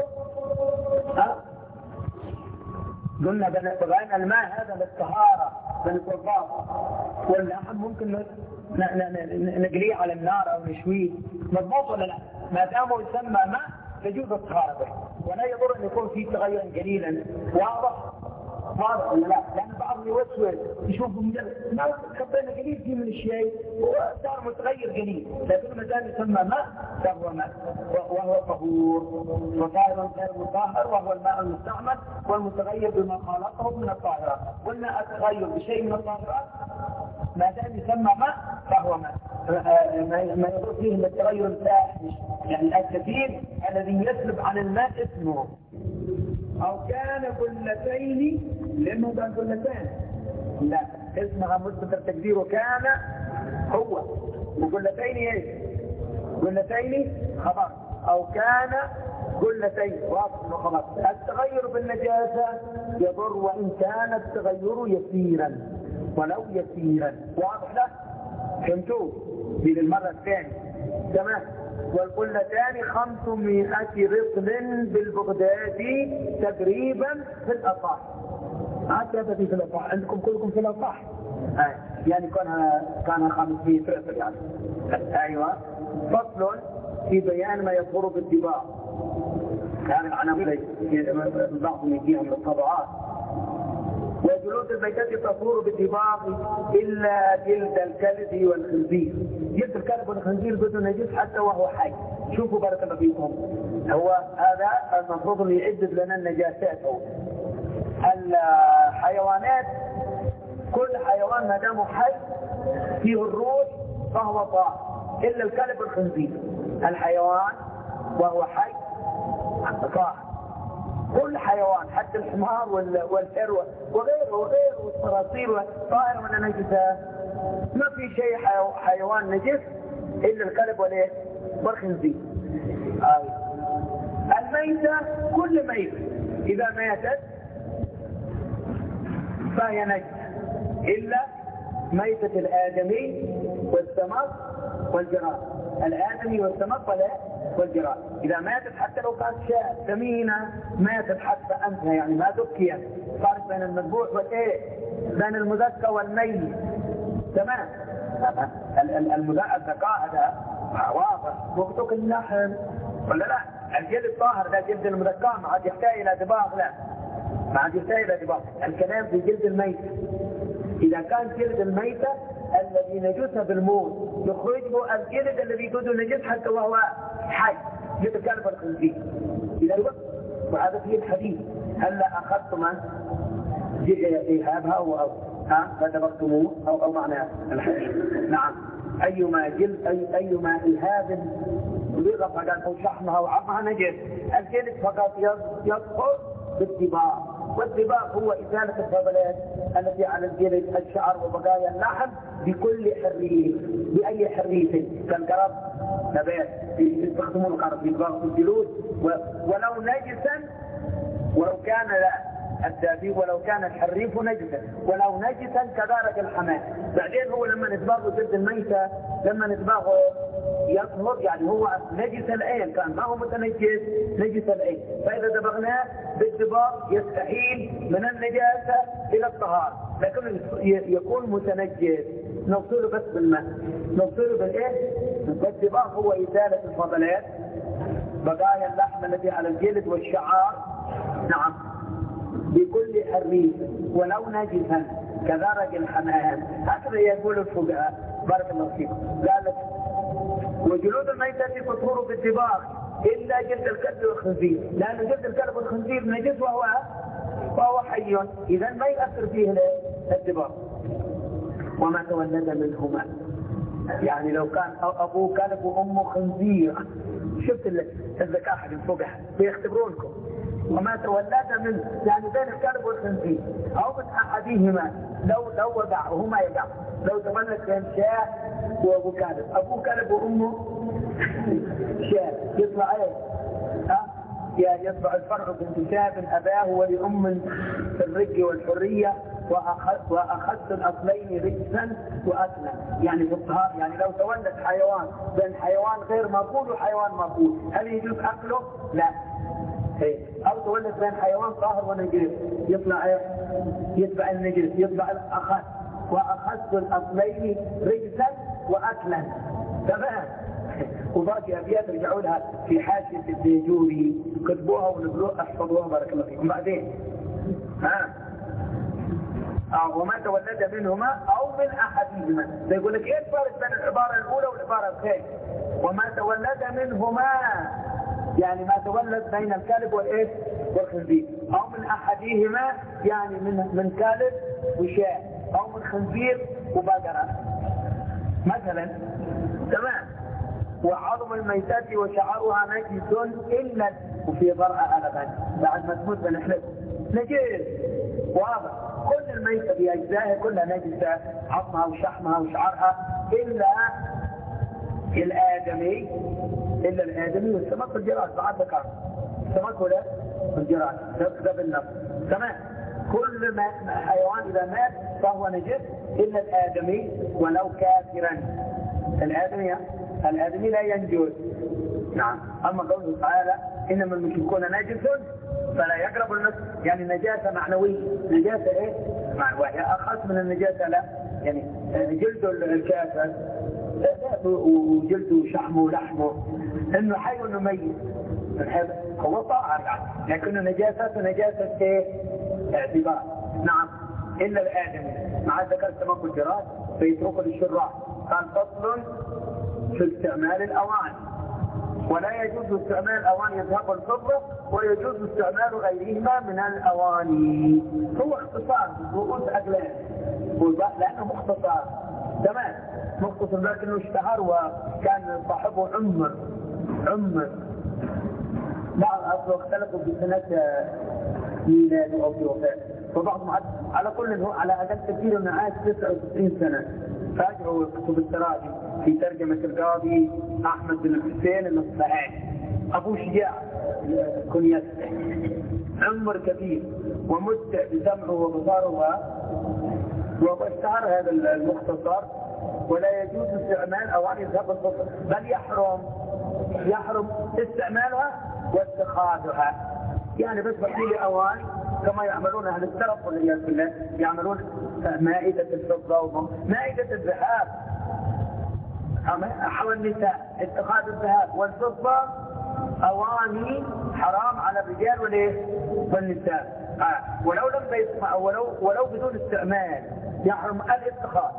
قلنا بغينا الماء هذا للطهاره بالنظافه، واللحم ممكن نقليه على النار او نشويه. مضبوط ولا لا؟ ما دامه يسمى ماء تجوز الطهاره به، ولا يضر ان يكون فيه تغير قليلا. واضح ولا لا؟ لان بعض يوسوس يشوف ما خطينا قليل فيه من الشيء وصار متغير قليل، لكن ما دام يسمى ماء فهو ماء وهو طهور. وطاهر غير مطهر وهو الماء المستعمل والمتغير بما خالطه من الطاهرات. قلنا التغير بشيء من الطاهرات ما دام يسمى ماء فهو ماء. ما يضر فيه الا التغير الفاحش، يعني الكثير الذي يسلب عن الماء اسمه. أو كان قلتين، لأنه كان قلتين لا اسمها مثبت تقديره كان هو، وقلتين ايش؟ قلتين خبر. أو كان قلتين واضح وخلاص. التغير بالنجاسة يضر وإن كان التغير يسيرا ولو يسيرا. واضح له؟ فهمتوه؟ دي المرة الثانية. تمام. والقلتان 500 رطل بالبغدادي تقريبا في الأصح. هكذا في الأصح عندكم كلكم في الأصح. يعني كان 500 رطل يعني. أيوة. فصل في بيان ما يظهر بالدباغ. يعني العناوين بعضهم يجيهم بالطبعات. وجلود الميتات تطهر بالدباغ إلا جلد الكلب والخنزير. جلد الكلب والخنزير بدون نجس حتى وهو حي. شوفوا بارك الله فيكم، هو هذا المفروض اللي يعدد لنا النجاسات. الحيوانات كل حيوان ما دام حي فيه الروح فهو طاهر إلا الكلب والخنزير. الحيوان وهو حي طاهر. كل حيوان حتى الحمار والفروة وغيره والصراصير طاهر من النجسة. ما في شيء حيوان نجس إلا الكلب والخنزير. الميتة كل ميتة إذا ماتت فهي نجسة إلا ميتة الآدمي والسمك والجراد. الآدمي والسمك والجراد إذا ماتت حتى لو كانت شاة ثمينة ماتت حتى أنتها يعني ما ذكيت. فرق بين المذبوح بين المذكى والميت. تمام. الذكاء هذا واضح. وقتك اللحم ولا لا؟ الجلد الطاهر ده جلد المذكى ما عاد يحتاج إلى دباغ. لا ما عاد يحتاج إلى دباغ. الكلام في جلد الميت. إذا كان جلد الميتة الذي نجسها بالموت يخرج له الجلد الذي يجوز النجس حتى وهو حي جلد الكلب والخنزير. إذا وهذا فيه الحديث هلا أخذتم إيهابها أو فدبغتموه أو معنى الحديث. نعم. أيما إيهاب بلغة فقط أو شحمها وعظمها نجس. الجلد فقط يدخل بالدباغ. والدباغ هو إزالة الفضلات التي على الجلد الشعر وبقايا اللحم بكل حريف. بأي حريف كالقرب نبات يستخدمون القرب في دباغ الجلود ولو نجسا ولو كان الدابي ولو كان الحريف نجسا ولو نجسا كدرج الحمام. بعدين هو لما نتباغه ضد الميتة لما نتباغه يطهر يعني هو نجس العين كان ما هو متنجس نجس العين. فإذا دبغناه بالدباغ يستحيل من النجاسة إلى الطهارة لكن يكون متنجس نوصله بس بالماء. نوصله بالإيه؟ بالدباغ هو إزالة الفضلات بقايا اللحم التي على الجلد والشعار. نعم. بكل حريف ولو نجسا كدرج الحمام. هكذا يقول الفقهاء بارك الله فيكم. قالت وجلود الميتة تطهر بالدباغ إلا جلد الكلب والخنزير لأن جلد الكلب والخنزير نجس وهو حي. إذا ما يأثر فيه الدباغ. وما تولد منهما يعني لو كان أبوه كلب وأمه خنزير. شفت الذكاء حق الفقهاء بيختبرونكم. وما تولد منه يعني بين الكلب والخنزير أو من أحدهما لو وقع وهما يقع. لو تولد بين شاة وأبو كلب أبوه كلب وأمه شاة يطلع إيه؟ يعني يطلع الفرع بانتساب أباه ولأم في الرج والحرية وأخذت الأصلين رجسا وأكلا. يعني في الطهار يعني لو تولد حيوان بين حيوان غير مأكول وحيوان مأكول هل يجوز أكله؟ لا. أو تولد بين حيوان طاهر ونجس يطلع يتبع النجس يطلع الأخذ وأخذت الأصلين رجسا وأكلا. تمام. وباقي أبيات رجعوا لها في حاشية الديجوري كتبوها ونبلوها احفظوها بارك الله فيكم. بعدين وما تولد منهما أو من أحدهما. يقول لك إيه الفرق بين العبارة الأولى والعبارة الثانية؟ وما تولد منهما يعني ما تولد بين الكلب والخنزير أو من أحدهما يعني من كلب وشاة أو من خنزير وبقرة مثلا. تمام. وعظم الميتات وشعرها نجس إلا وفي ضرع ألبا بعد ما تموت بنحلب نجس. واضح. كل الميتة بأجزائها كلها نجسة عظمها وشحمها وشعرها إلا الآدمي والسمك والجراد بعد ذكر السمك ولا الجراد ده بالنفس. تمام. كل ما حيوان إذا مات فهو نجس إلا الآدمي ولو كافرا. الآدمي لا ينجس. نعم. أما قوله تعالى إنما المشركون نجس فلا يقرب المسجد، يعني نجاسة معنوية. نجاسة إيه؟ وهي أخص من النجاسة. لا يعني جلد الكافر وجلده شحمه ولحمه إنه حي وإنه ميت هو طاهر يعني، لكن نجاسة إيه؟ اعتبار. نعم. إلا الآدمي مع ذكر السمك والجراد فيتركه للشراح. قال فصل في استعمال الأواني. ولا يجوز استعمال الأواني الذهب والفضة، ويجوز استعمال غيرهما من الأواني. هو اختصار رؤوس أقلام لأنه مختصر. تمام. مختصر لكنه اشتهر وكان صاحبه عمر بعض أصله اختلفوا في سنة ميلاد أو في وفاة، فبعضهم على كل هو على أقل كثير من عاش 99 سنة. فاجعوا كتب التراجم في ترجمة القاضي أحمد بن الحسين النصبهاني أبو شجاع كنيته، عمر كبير ومتع بسمعه وبصاره واشتهر هذا المختصر. ولا يجوز استعمال أواني الذهب والفضة، بل يحرم استعمالها واتخاذها. يعني بس بحيل أواني كما يعملون أهل الترف والعياذ بالله، يعملون مائدة الفضة ومائدة الذهب. حول النساء اتخاذ الذهب والفضة أواني حرام على الرجال والنساء. ولو لم يسمع ولو بدون استعمال يحرم الاتخاذ.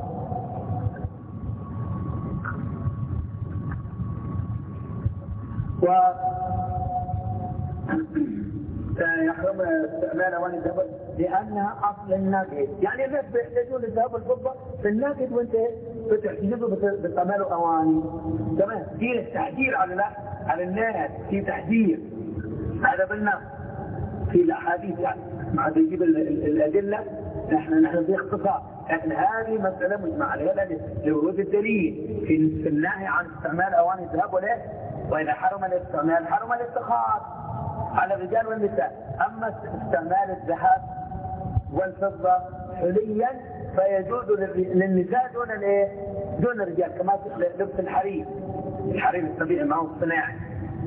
يحرم استعمال أواني الذهب لأنها أصل الناقد. يعني الناس بيحتاجون الذهب والفضة في الناقد وانت بتحتاجوا باستعماله أواني. تمام. في التحذير على الناس، في تحذير هذا بالنص في الأحاديث يعني. مع تجيب الأدلة نحن في اختصار، لكن هذه مسألة مجمع عليها لورود الدليل في النهي عن استعمال أواني الذهب وإذا حرم الاستعمال حرم الاتخاذ على الرجال والنساء. أما استعمال الذهب والفضة حليا فيجوز للنساء دون الرجال، كما لبس الحرير الطبيعي ما هو الصناعي.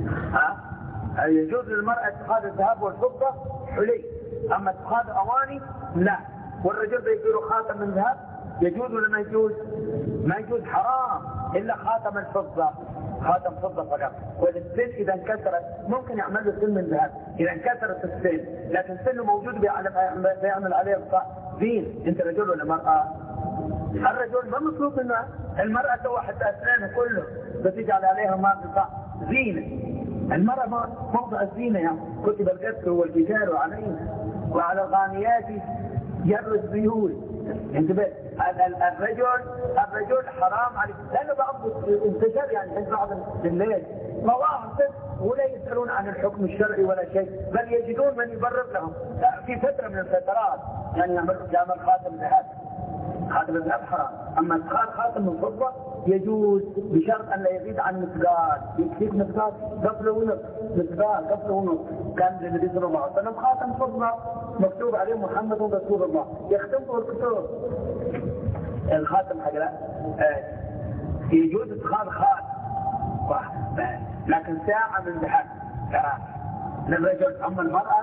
يجوز للمرأة اتخاذ الذهب والفضة حلي، أما اتخاذ أواني لا. والرجل بيصير خاتم من ذهب يجوز ولا ما يجوز؟ ما يجوز، حرام إلا خاتم الفضة، خاتم فضة فقط. والسن إذا انكسرت ممكن يعمل له سن من ذهب إذا انكسرت السن، لكن سنه موجود بيعمل عليه زين. أنت رجل ولا مرأة؟ الرجل ما مطلوب منه، المرأة سوى حتى أسنانها كله بتجعل عليها ما زينة. المرأة موضع الزينة يعني. كتب القتل والقتال وعلى الغانيات جر الزيول. انتبه. الرجل حرام عليه لأنه بعض انتشر يعني عند بعض الليل مواقف ولا يسألون عن الحكم الشرعي ولا شيء، بل يجدون من يبرر لهم. في فترة من الفترات يعني يعمل خاتم ذهب. خاتم الذهب حرام، أما اتخاذ خاتم الفضة يجوز بشرط أن لا يزيد عن مقدار. يكفيك مقدار قفل ونص. كان النبي صلى الله عليه وسلم خاتم فضة مكتوب عليه محمد رسول الله، يختمه الكتب. الخاتم حق لا يجوز اتخاذ خاتم، لكن ساعة من ذهب للرجل. أما المرأة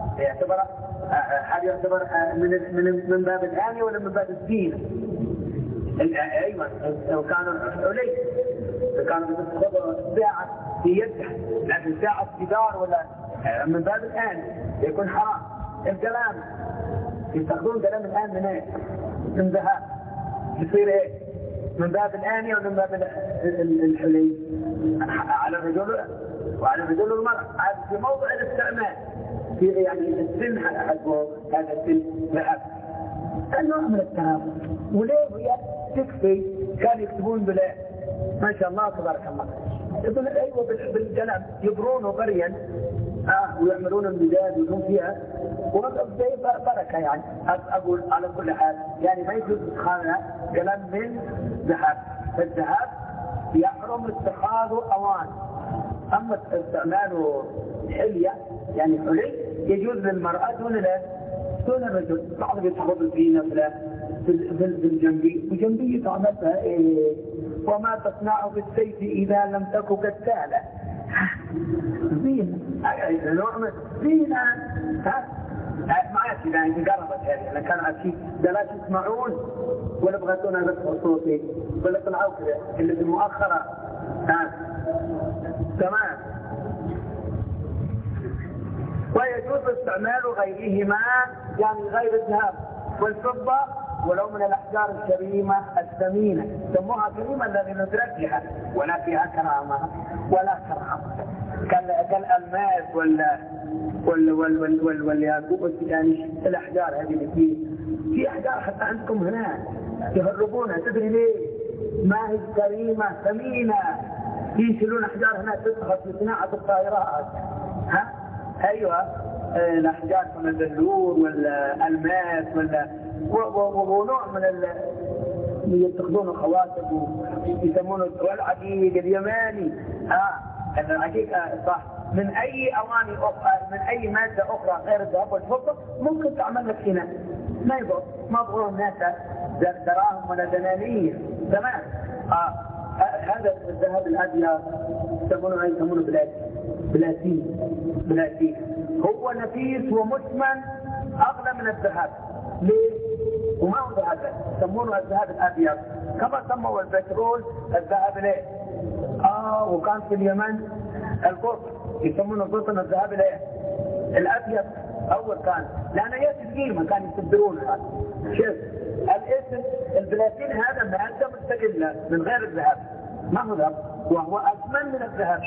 هل يعتبر من باب الآنية ولا من باب الزينة؟ أيوة. لو كانوا حلي كانوا بيستخدموا ساعة في يدها، لكن ساعة جدار ولا من باب الآنية يكون حرام. الكلام يستخدمون كلام الآن من ذهب يصير ايه؟ من باب الآنية ومن باب الحلي على الرجل وعلى الرجل والمرأة. هذا في موضع الاستعمال في يعني السن حقه هذا السن ذهب. النوع من التهاب وليه هي تكفي. كانوا يكتبون بلا ما شاء الله تبارك الله يقول ايوه بالقلم يبرونه بريا ويعملون المداد ويكون فيها وزي بركه يعني. اقول على كل حال يعني ما يجوز ادخالها قلم من ذهب. فالذهب يحرم اتخاذه اوان أما استعماله حلية يعني حلي يجوز للمرأة دون الرجل. بعض يتخذ الزينة بالجنبي وجنبي تعملها إيه؟ وما تصنع بالسيف إذا لم تك كالتالة. زينة نوع من زينة. معاك إذا قربت هذه أنا كان عشي لا تسمعون ولا بغيتونا نسمع صوتي ولا طلعوا كذا اللي في المؤخرة. تمام. ويجوز استعمال غيرهما يعني غير الذهب والفضة ولو من الأحجار الكريمة الثمينة. سموها كريمة الذي ندركها ولا فيها كرامة ولا كرامة كالألماس والياقوت يعني الأحجار هذه اللي في أحجار حتى عندكم هنا يهربونها. تدري ليه؟ ما هي كريمة ثمينة. يشيلون أحجار هنا تدخل في صناعة الطائرات. أيوة الأحجار من البلور والألماس ونوع من اللي يتخذون خواتم ويسمونه والعقيق اليماني. العقيق صح. من أي أواني أخرى من أي مادة أخرى غير الذهب والفضة ممكن تعمل لك هنا ما يبغى ما يبغون الناس دراهم ولا دنانير. تمام. هذا الذهب الأبيض يسمونه بلاتين هو نفيس ومثمن أغلى من الذهب. ليه؟ وما هو ذهب يسمونه الذهب الأبيض كما سموا البترول الذهب ليه. وكان في اليمن القطن يسمونه قطن الذهب ليه الأبيض أول كان لأنه يسجيل ما كانوا يصدرونه. شوف الاسم البلاتين هذا مادة مستقلة من غير الذهب ما هو ذهب وهو أثمن من الذهب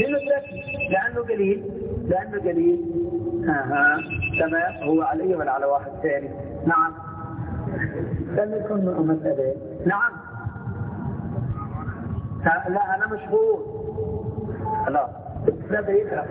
لأنه قليل. تمام. هو علي ولا على واحد ثاني؟ نعم. لكم مسألة. نعم. لا أنا مشغول. لا بيقرأ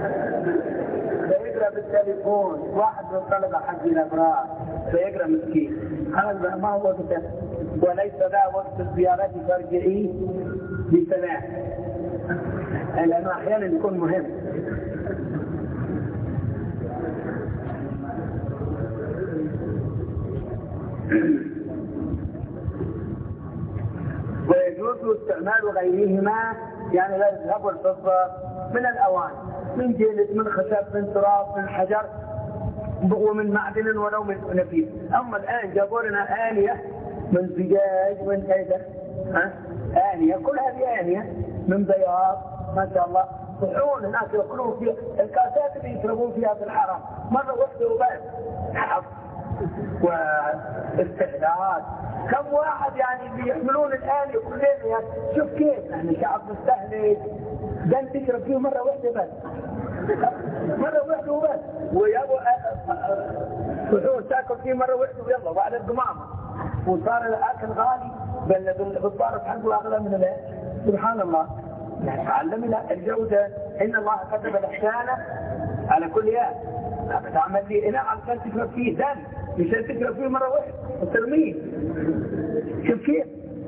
بالتليفون. واحد من الطلبة حقي الأبرار بيقرأ مسكين. هذا ما هو وقته وليس ذا وقت الزيارات فارجعي بسلام لأنه أحيانا يكون مهم. ويجوز استعمال غيرهما يعني لا الذهب والفضة من الأواني من جلد من خشب من تراب من حجر ومن معدن ولو من نفيس. أما الآن جابوا لنا آنية من زجاج من كذا آنية كل هذه آنية من بياض ما شاء الله. صحون هناك يأكلون فيها الكاسات اللي يشربون فيها في الحرم مرة واحدة وبس حف واستهلاك. كم واحد يعني بيحملون الآلية كلنا يعني شوف كيف يعني شعب مستهلك ده تشرب فيه مرة واحدة بس مرة واحدة وبس ويابو صحون تاكل فيه مرة واحدة ويلا بعد القمامة وصار الأكل غالي بالضارب حقه أغلى من الآن. سبحان الله. يعني تعلمنا الجودة. إن الله كتب الإحسان على كل يوم. تعمل لي إناء علشان تشرب فيه دم مش تشرب فيه مرة واحدة وترميه. شوف كيف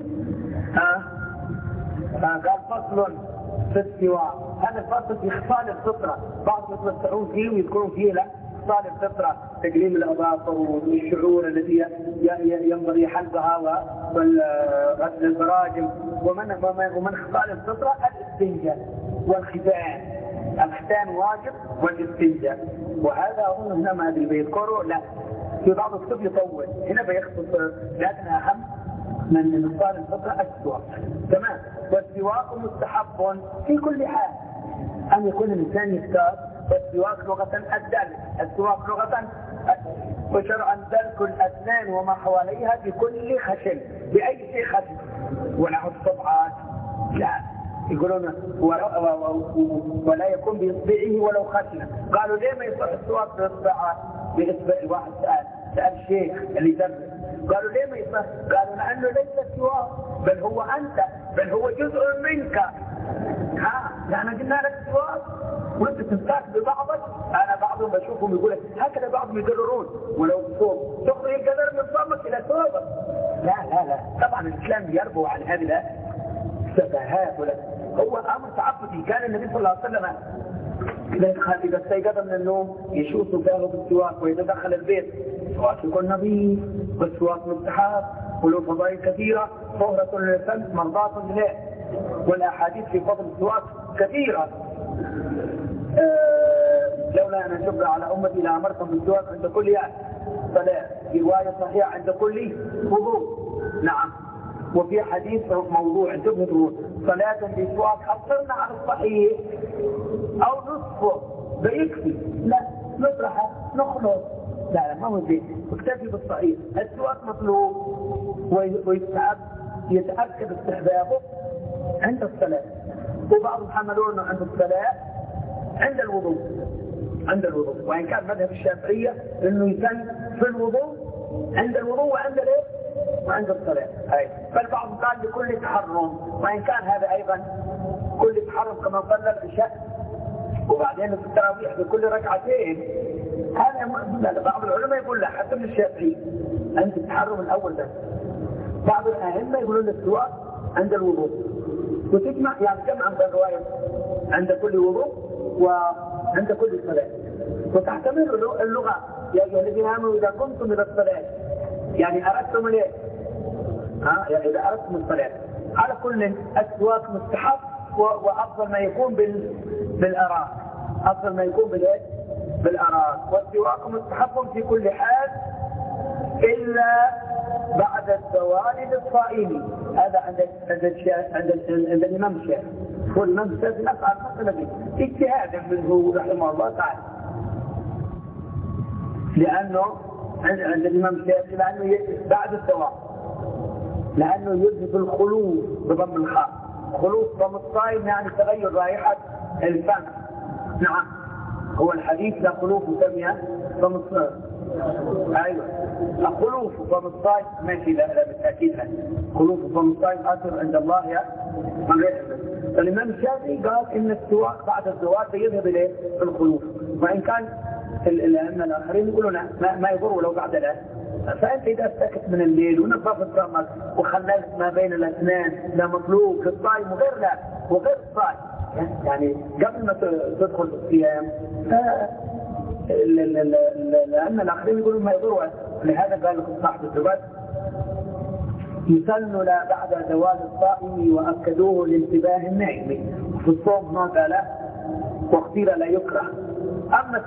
قال فصل في السواء. هذا الفصل في خصال الفطرة. بعض يتمتعون فيه ويذكرون فيه لا خصال الفطرة تقليم الأظافر والشعور التي ينبغي حلبها وغسل البراجم ومن خصال الفطرة الاستنجاء والختان. الختان واجب والاستنجاء وهذا أظن هنا ما أدري بيذكره لا في بعض الكتب يطول هنا بيخصص لكن أهم من خصال الفطرة السواك. تمام. والسواك مستحب في كل حال أن يكون الإنسان يختار. والسواك لغة الدلك. السواك لغة وشرعا دلك الأسنان وما حواليها بكل خشن بأي شيء خشن ونحو الصبعات لا يقولون ولا يكون بإصبعه ولو خشنة. قالوا ليه ما يصح السواك بإصبعات بإصبع الواحد سأل الشيخ اللي درس قالوا ليه ما يصح؟ قالوا لأنه ليس سواك بل هو أنت بل هو جزء منك. يعني قلنا لك سواك وانت تمسك ببعضك. انا بعضهم بشوفهم يقول هكذا بعضهم يقررون ولو صوب تخرج القدر من صوبك الى صوبك. لا طبعا الاسلام يربو عن هذه تفاهات هو أمر تعبدي. كان النبي صلى الله عليه وسلم إذا استيقظ من النوم يشوف فاه بالسواك، وإذا دخل البيت السواك يكون نظيف والسواك مستحب وله فضائل كثيرة، طهرة للفم مرضاة لله، والأحاديث في فضل السواك كثيرة. لولا أن أشق على أمتي لأمرتهم بالسواك عند كل صلاة، في رواية صحيحة عند كل وضوء. نعم. وفي حديث موضوع انتبهوا، صلاة بسواك حصرنا على الصحيح أو نصفه بيكفي، لا نطرحه نخلص، لا ما هو زي اكتفي بالصحيح. السواك مطلوب ويتأكد استحبابه عند الصلاة، وبعضهم حملونه عند الصلاة عند الوضوء، وإن كان مذهب الشافعية إنه يسن في الوضوء، عند الوضوء وعند الصلاة. فالبعض قال لكل تحرم، وإن كان هذا أيضا كل تحرم كما صلى العشاء وبعدين في التراويح بكل ركعتين، هذا بعض العلماء يقول لا، حتى من الشافعي عند التحرم الأول بس. بعض الأئمة يقولون السواك عند الوضوء، وتجمع يعني جمع بين الرواية عند كل وضوء وعند كل صلاة، وتحتمل اللغة يا أيها الذين آمنوا إذا قمتم إلى الصلاة، يعني أردتم ليه؟ يعني إذا أردتم الصلاة. على كل السواك مستحب، وأفضل ما يكون بالأراك، أفضل ما يكون بالأراك، والسواك مستحب في كل حال إلا بعد الزوال للصائم. هذا عند الإمام الشافعي، هو الإمام الشافعي نفعل المسألة دي اجتهادا منه رحمه الله تعالى، لأنه عند الإمام الشافعي لأنه بعد الزوال، لأنه يجب الخلوص بضم الخاء، خلوص ضم الصائم يعني تغير رائحة الفم. نعم، هو الحديث لا خلوف سمية ضم الصائم. أيوة، خلوف ضم الصائم ماشي، لا بالتأكيد لا، خلوف ضم الصائم أثر عند الله يا من غير. الإمام الشافعي قال إن السواك بعد الزواج يذهب إليه الخلوف، وإن كان الأئمة الآخرين يقولون ما يضر لو بعد الآن. فأنت إذا استكت من الليل ونظفت فمك وخللت ما بين الأسنان، لا مطلوب للصائم وغير الصائم، يعني قبل ما تدخل في الصيام، لأن الآخرين يقولون ما يضر. لهذا قال صاحب الزواج يسن لا بعد زوال الصائم وأكدوه لانتباه النائم. في الصوم ما قال واختير لا يكره. أما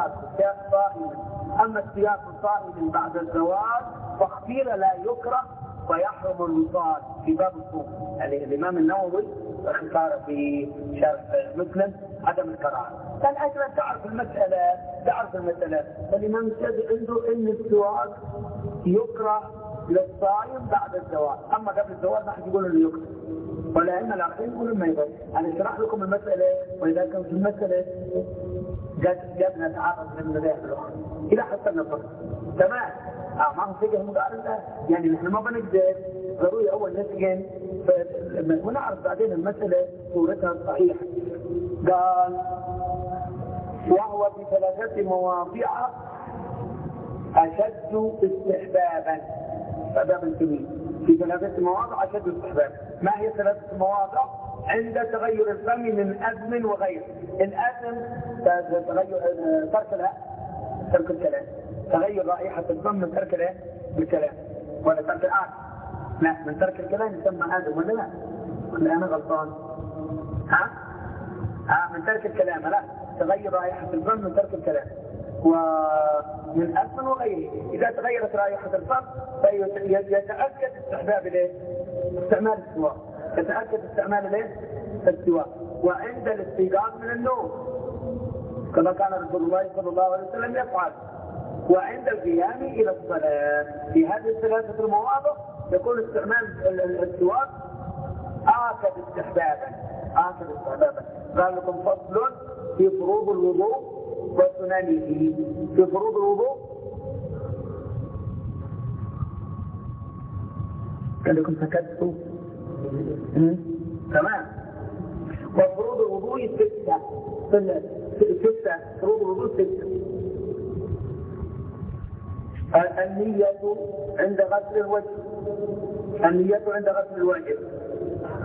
السياق صائم بعد الزوال فاختير لا يكره ويحرم الوصال في باب الصوم. يعني الإمام النووي اختصار في شرح مسلم عدم الكراهة. كان أجل تعرف المسألة. فالإمام الشافعي عنده إن السواك يكره للصائم بعد الزوال، أما قبل الزوال ما حد يقول إنه يكره، ولأن الآخرين يقولون ما يضر. أنا أشرح لكم المسألة، وإذا كانت المسألة جد نتعرض للمذاهب الأخرى إلى حتى النظر. تمام. ما هو فقه مقارنة، يعني نحن ما بنقدر ضروري أول نسجن ونعرف بعدين المسألة صورتها الصحيحة. قال وهو في 3 مواضع أشد استحبابا. فباب الكبير في 3 مواضع أشد استحبابا. ما هي 3 مواضع؟ عند تغير الفم من أذن وغيره. الأذن تغير ترك الكلام، تغير رائحة الفم من ترك الكلام، ولا ترك الآن؟ لا، من ترك الكلام يسمى آدم ولا لا؟ ولا أنا غلطان؟ من ترك الكلام، لا، تغير رائحة الفم من ترك الكلام. ومن أذن وغيره إذا تغيرت رائحة الفم فيتأكد استحباب استعمال السواك، يتأكد استعمال السواك. وعند الاستيقاظ من النوم كما كان رسول الله صلى الله عليه وسلم يفعل، وعند القيام إلى الصلاة. في هذه 3 مواضع يكون استعمال السواك آكد استحبابا. قال لكم فصل في فروض الوضوء وسننه. في فروض الوضوء قال لكم سكتوا تمام. وفروض الوضوء 6. فروض الوضوء 6. النية عند غسل الوجه.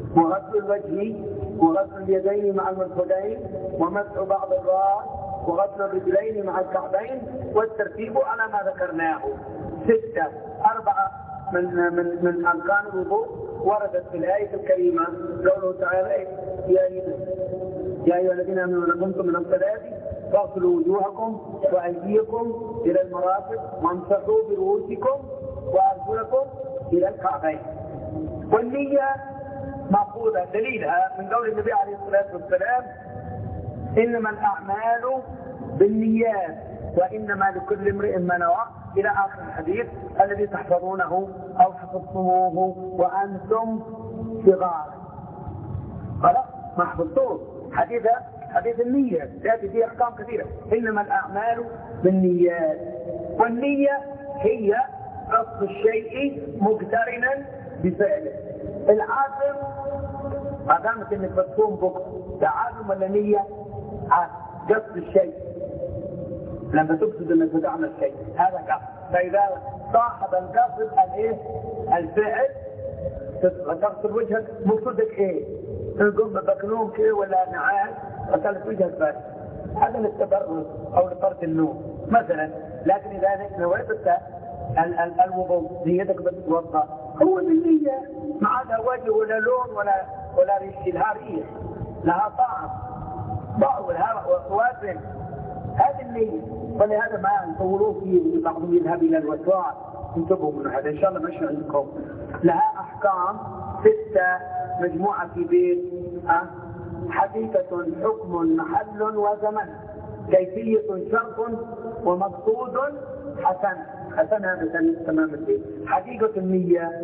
وغسل الوجه وغسل اليدين مع المرفقين ومسح بعض الراس وغسل الرجلين مع الكعبين والترتيب على ما ذكرناه. 6. 4 من أركان الوضوء وردت في الآية الكريمة قوله تعالى يا أيها الذين آمنوا إذا قمتم من الصلاة فاغسلوا وجوهكم وأيديكم إلى المرافق وامسحوا برؤوسكم وأرجلكم إلى الكعبين. والنية مأخوذة دليلها من قول النبي عليه الصلاة والسلام إنما الأعمال بالنيات وإنما لكل امرئ ما نوى إلى آخر الحديث الذي تحفظونه أو حفظتموه وأنتم صغار. خلاص ما حفظتوه. حديث النية تأتي فيه أحكام كثيرة. إنما الأعمال بالنيات، والنية هي قصد الشيء مقترنا بفعله. العازم ما دامت انك بتصوم بكره ده عازم ولا نية؟ قصد الشيء لما تقصد انك بتعمل شيء هذا قصد. فاذا صاحب القصد الفعل تغسل وجهك مقصودك ايه؟ تقوم ببكنوم كده ولا نعال غسلت وجهك بس، هذا للتبرد او لفرد النوم مثلا. لكن اذا نويت الوضوء نيتك بتتوضا هو بالنية ما لها وجه ولا لون ولا ريش، لها ريح لها طعم ولها وزن، هذه النية. ولهذا ما نطولوه فيه بعضهم يذهب الى الوسواس، انتبهوا من هذا ان شاء الله ماشي عندكم. لها احكام 6 مجموعة في بيت. حقيقة حكم محل وزمن كيفية شرط ومقصود حسن هذا تمام البيت. حقيقة النية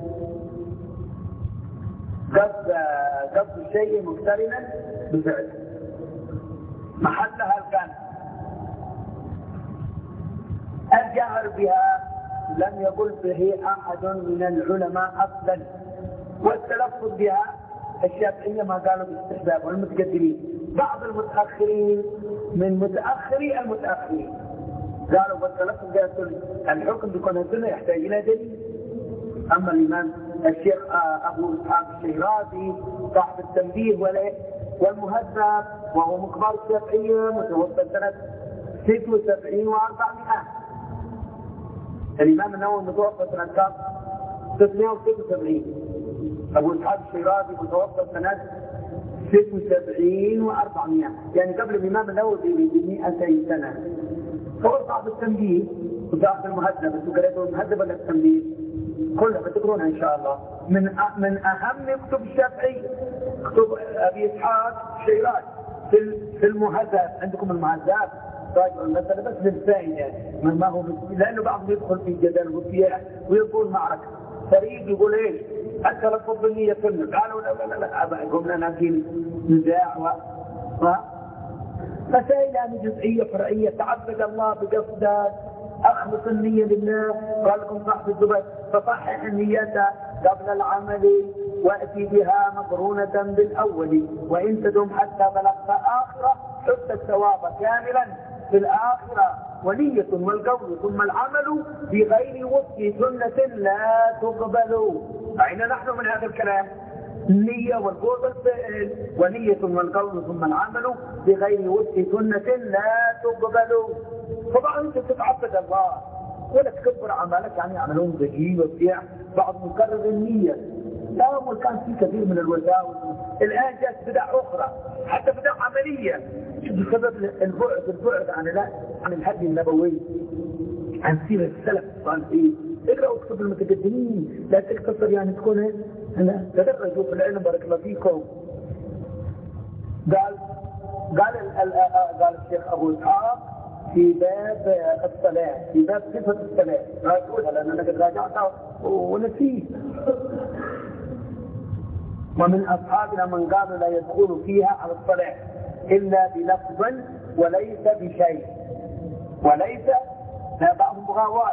قصد الشيء مقترنا بفعله. محلها القلب. الجهر بها لم يقل به أحد من العلماء أصلا، والتلفظ بها الشافعية ما قالوا باستحباب والمتقدمين. بعض المتأخرين من متأخري المتأخرين قالوا والتلفظ بها سنة، الحكم بكون سنة يحتاج إلى دليل. أما الإمام الشيخ أبو إسحاق الشيرازي صاحب التنبيه والمهذب وهو من كبار الشافعية متوفى سنة 76 و400. الإمام النووي متوفى سنة 676. أبو إسحاق الشيرازي متوفى سنة 76 و400، يعني قبل الإمام النووي ب200 سنة. هو صاحب التنبيه وصاحب المهذب. انتوا قريتوا المهذب ولا التنبيه؟ كلها بتقرونها ان شاء الله. من اهم كتب الشافعي كتب ابي اسحاق الشيرازي في المهذب. عندكم المهذب راجعوا المسألة بس للفائدة من ما هو لانه بعضهم يدخل في جدل وصياح ويطول معركة. فريق يقول ايش؟ التلفظ بالنية سنة، قالوا لا قمنا ناكل نزاع مسائل يعني جزئية فرعية. تعبد الله بقصدك، أخلص النية لله. قال لكم صاحب الزبد فصحح النية قبل العمل وأتي بها مقرونة بالأول، وإن تدم حتى بلغت آخرة حتى الثواب كاملا في الآخرة. ونية والقول ثم العمل بغير وفق سنة لا تقبل. أين نحن من هذا الكلام؟ النية والقول والفعل، ونية والقول ثم العمل بغير وفق سنة لا تقبل. طبعا انت تتعبد الله ولا تكبر عملك، يعني يعملون ذكي وبيع. بعض مكرر النية لا، كان في كثير من الوساوس. الآن جاءت بدع أخرى حتى بدع عملية بسبب البعد عن الهدي النبوي، عن سيرة السلف الصالحين. اقرأوا كتب المتقدمين، لا تكتصر يعني تكون تدرجوا في العلم. بارك الله فيكم. قال الشيخ أبو إسحاق في باب الصلاة، في باب صفة الصلاة، راجعوها لأن أنا قد راجعتها ونسيت. ومن أصحابنا من قالوا لا يدخل فيها على الصلاة إلا بلفظ وليس بشيء، وليس لا بعضهم مغاوات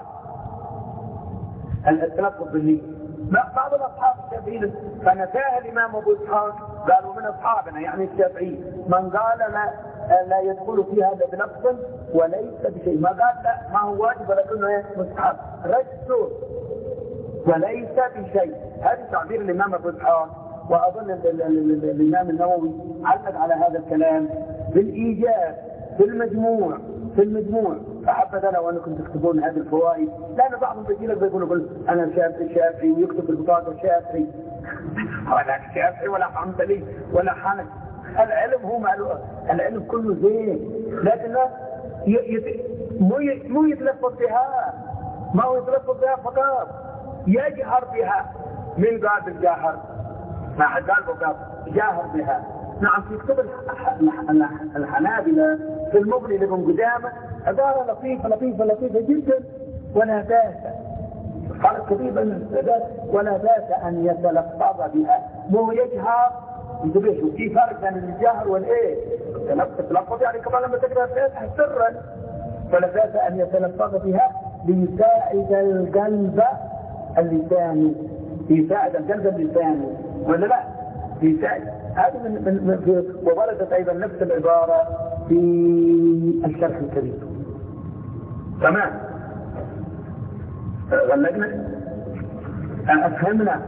التلفظ بالنية. بعض الأصحاب الشافعيين فنفاها الإمام أبو إسحاق قالوا من أصحابنا يعني الشافعي من قال لا يدخل فيها هذا بلفظ وليس بشيء، ما قال لا ما هو واجب ولكنه مستحب، رجل وليس بشيء. هذا تعبير الإمام أبو إسحاق. وأظن الإمام النووي علق على هذا الكلام بالإيجاز في المجموع فحبذا لو أنكم تكتبون هذه الفوائد، لأن بعضهم بيجي لك بيقول أنا شافعي ويكتب البطاقة شافعي ولا شافعي ولا حنبلي ولا حنفي. العلم هو العلم كله زين، لكن مو يتلفظ بها، ما هو يتلفظ بها فقط، يجهر بها. من قال بالجاهر؟ ما حد قال فقط جاهر بها. نعم في كتب الحنابلة في المغني لابن قدامة عبارة لطيفة جدا ولا بأس، قال كتيبا من السادات ولا بأس أن يتلفظ بها، مو يجهر. انتبهوا في فرق بين الجهر والايه؟ تلفظ يعني كمان لما تقرأ فاتحة سرا، فلا بأس أن يتلفظ بها ليساعد القلب اللساني، ولا لا؟ يساعد. هذا من ووردت أيضا نفس العبارة في الشرح الكبير. تمام. غلقنا أفهمنا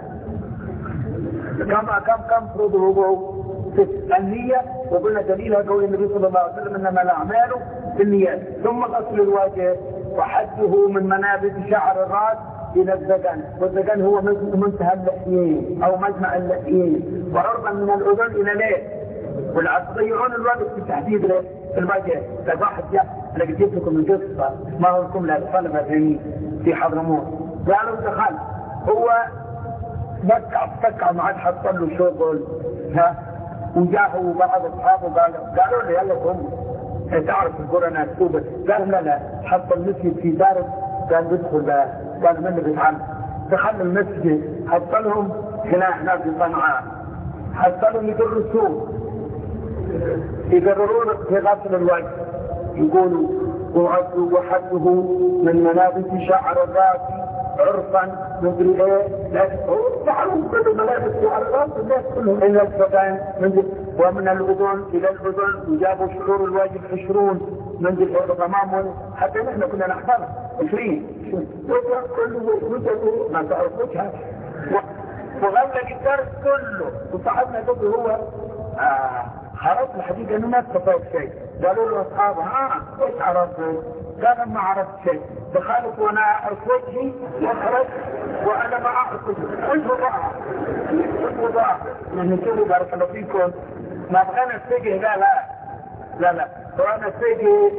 كم فروض الوضوء في النية، وقلنا دليلها قول النبي صلى الله عليه وسلم إنما الأعمال بالنيات، ثم غسل الوجه وحده من منابت شعر الرأس إلى الذقن، والذقن هو منتهى اللحيين أو مجمع اللحيين، وعرضا من الأذن إلى ليه، والعصريون الوقت في تحديد الوجه. واحد أنا جبت لكم من قصة ما هو لكم للطلبة في حضرموت، قالوا دخل هو فكع ما عاد حط له شغل وجاءوا بعض أصحابه قالوا له يلا قوم تعرف القرآن مكتوبة، قال لا حط المسجد في دار، قال بدخل بقى، قال من اللي بيتعلم؟ دخل المسجد حط لهم هناك في صنعاء، حط لهم يقررون في غسل الوجه، يقولوا وحده من منابت شعر الراس عرفا مدري ايه، لكن هو معلوم كل ملابس شعر الراس الناس كلهم الى الفقان ومن الاذن الى الاذن، وجابوا شعور الوجه 20 من الغمام، حتى نحن كنا نحفظها 20 كله ما تعرفوش هذا، وغلق الدرس كله. وصاحبنا ده هو عرفت الحقيقة انه ما استفاد شيء، قالوا له اصحابه ايش عرفت؟ قال ما عرفت شيء، دخلت وانا اعرف وجهي واخرج وانا ما اعرف وجهه ضاع يعني كله. بارك الله فيكم. ما بغينا السجه، لا وانا السجه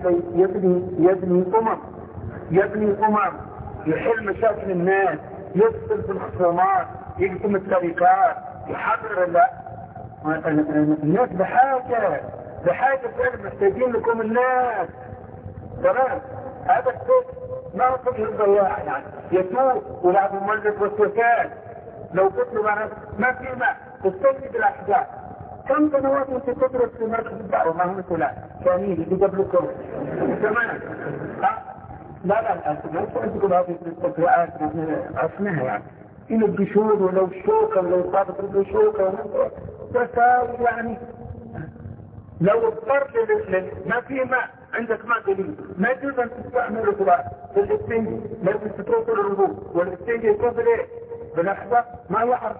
يبني امم يحل مشاكل الناس، يفصل في الخصومات، يقسم الطريقات، يحضر الناس بحاجة فعلا، محتاجين لكم الناس. تمام. هذا الفقه ما هو فقه الضياع، يعني يتوب وبعد مولد والسكات. لو قلت له ما في ماء تستجد الأحزاب، كم سنوات انت تدرس في مركز الدعوة؟ ما هو مثلا ثانيه يجب لكم. تمام. لا انتم هذه التطبيعات عرفناها، يعني إلى الجشود ولو الشوكة ولو صابت رجل شوكة تساوي، يعني لو اضطر ما في ماء عندك ماء دليل ما يجوز ان تستعمل الغلاء في الاستنجي، لازم تتوصل الوضوء، والاستنجي يكون بالايه؟ بلحظة ما يعرف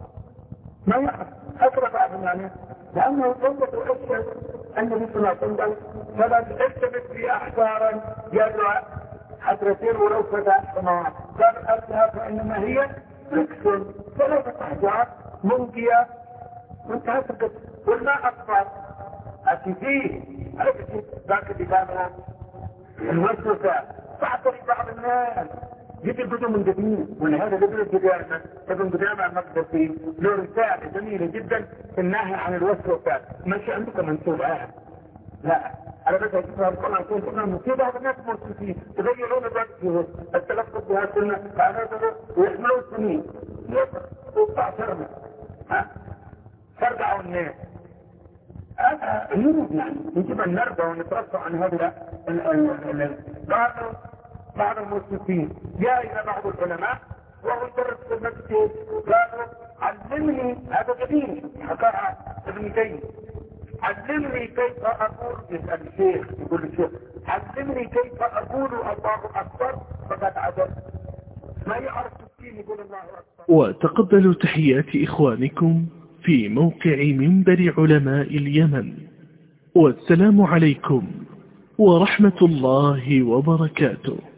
أقرب بعض يعني، لأنه ضبط وأشهد النبي صلى الله عليه وسلم فلا تلتبس في أحجارا جرى حترتين ولو فتاة سماوات، قال أرسها فإنما هي تكسر 3 أحجار منقية وانتهت القصة. والماء أكبر أتفيه أكتب ذاك دفاعها الوسوسة تعطش بعض الناس جيت القدم من قديم، ولهذا ابن قدامة المقدسي له رسالة جميلة جدا في النهي عن الوسوسة. ماشي عندكم منسوب لا أنا بس أجيبها القرآن كنا مصيبة هذا الناس موسوسين تغيرون الوجه التلفظ بها سنة فأنازلوا ويحملوا السنين وقطع سرنا فردعوا الناس. هذا يريد يعني يجب أن نرضى ونترفع عن هذا بعض الموسوسين. جاء إلى بعض العلماء وهو يدرس في المسجد قالوا علمني، هذا جديد حكاها ابن تيمية، علمني كيف أقول، يسأل الشيخ يقول الشيخ علمني كيف أقول الله أكبر، فقد عجب ما يعرف نقول الله أكبر. وتقبلوا تحيات إخوانكم في موقع منبر علماء اليمن، والسلام عليكم ورحمة الله وبركاته.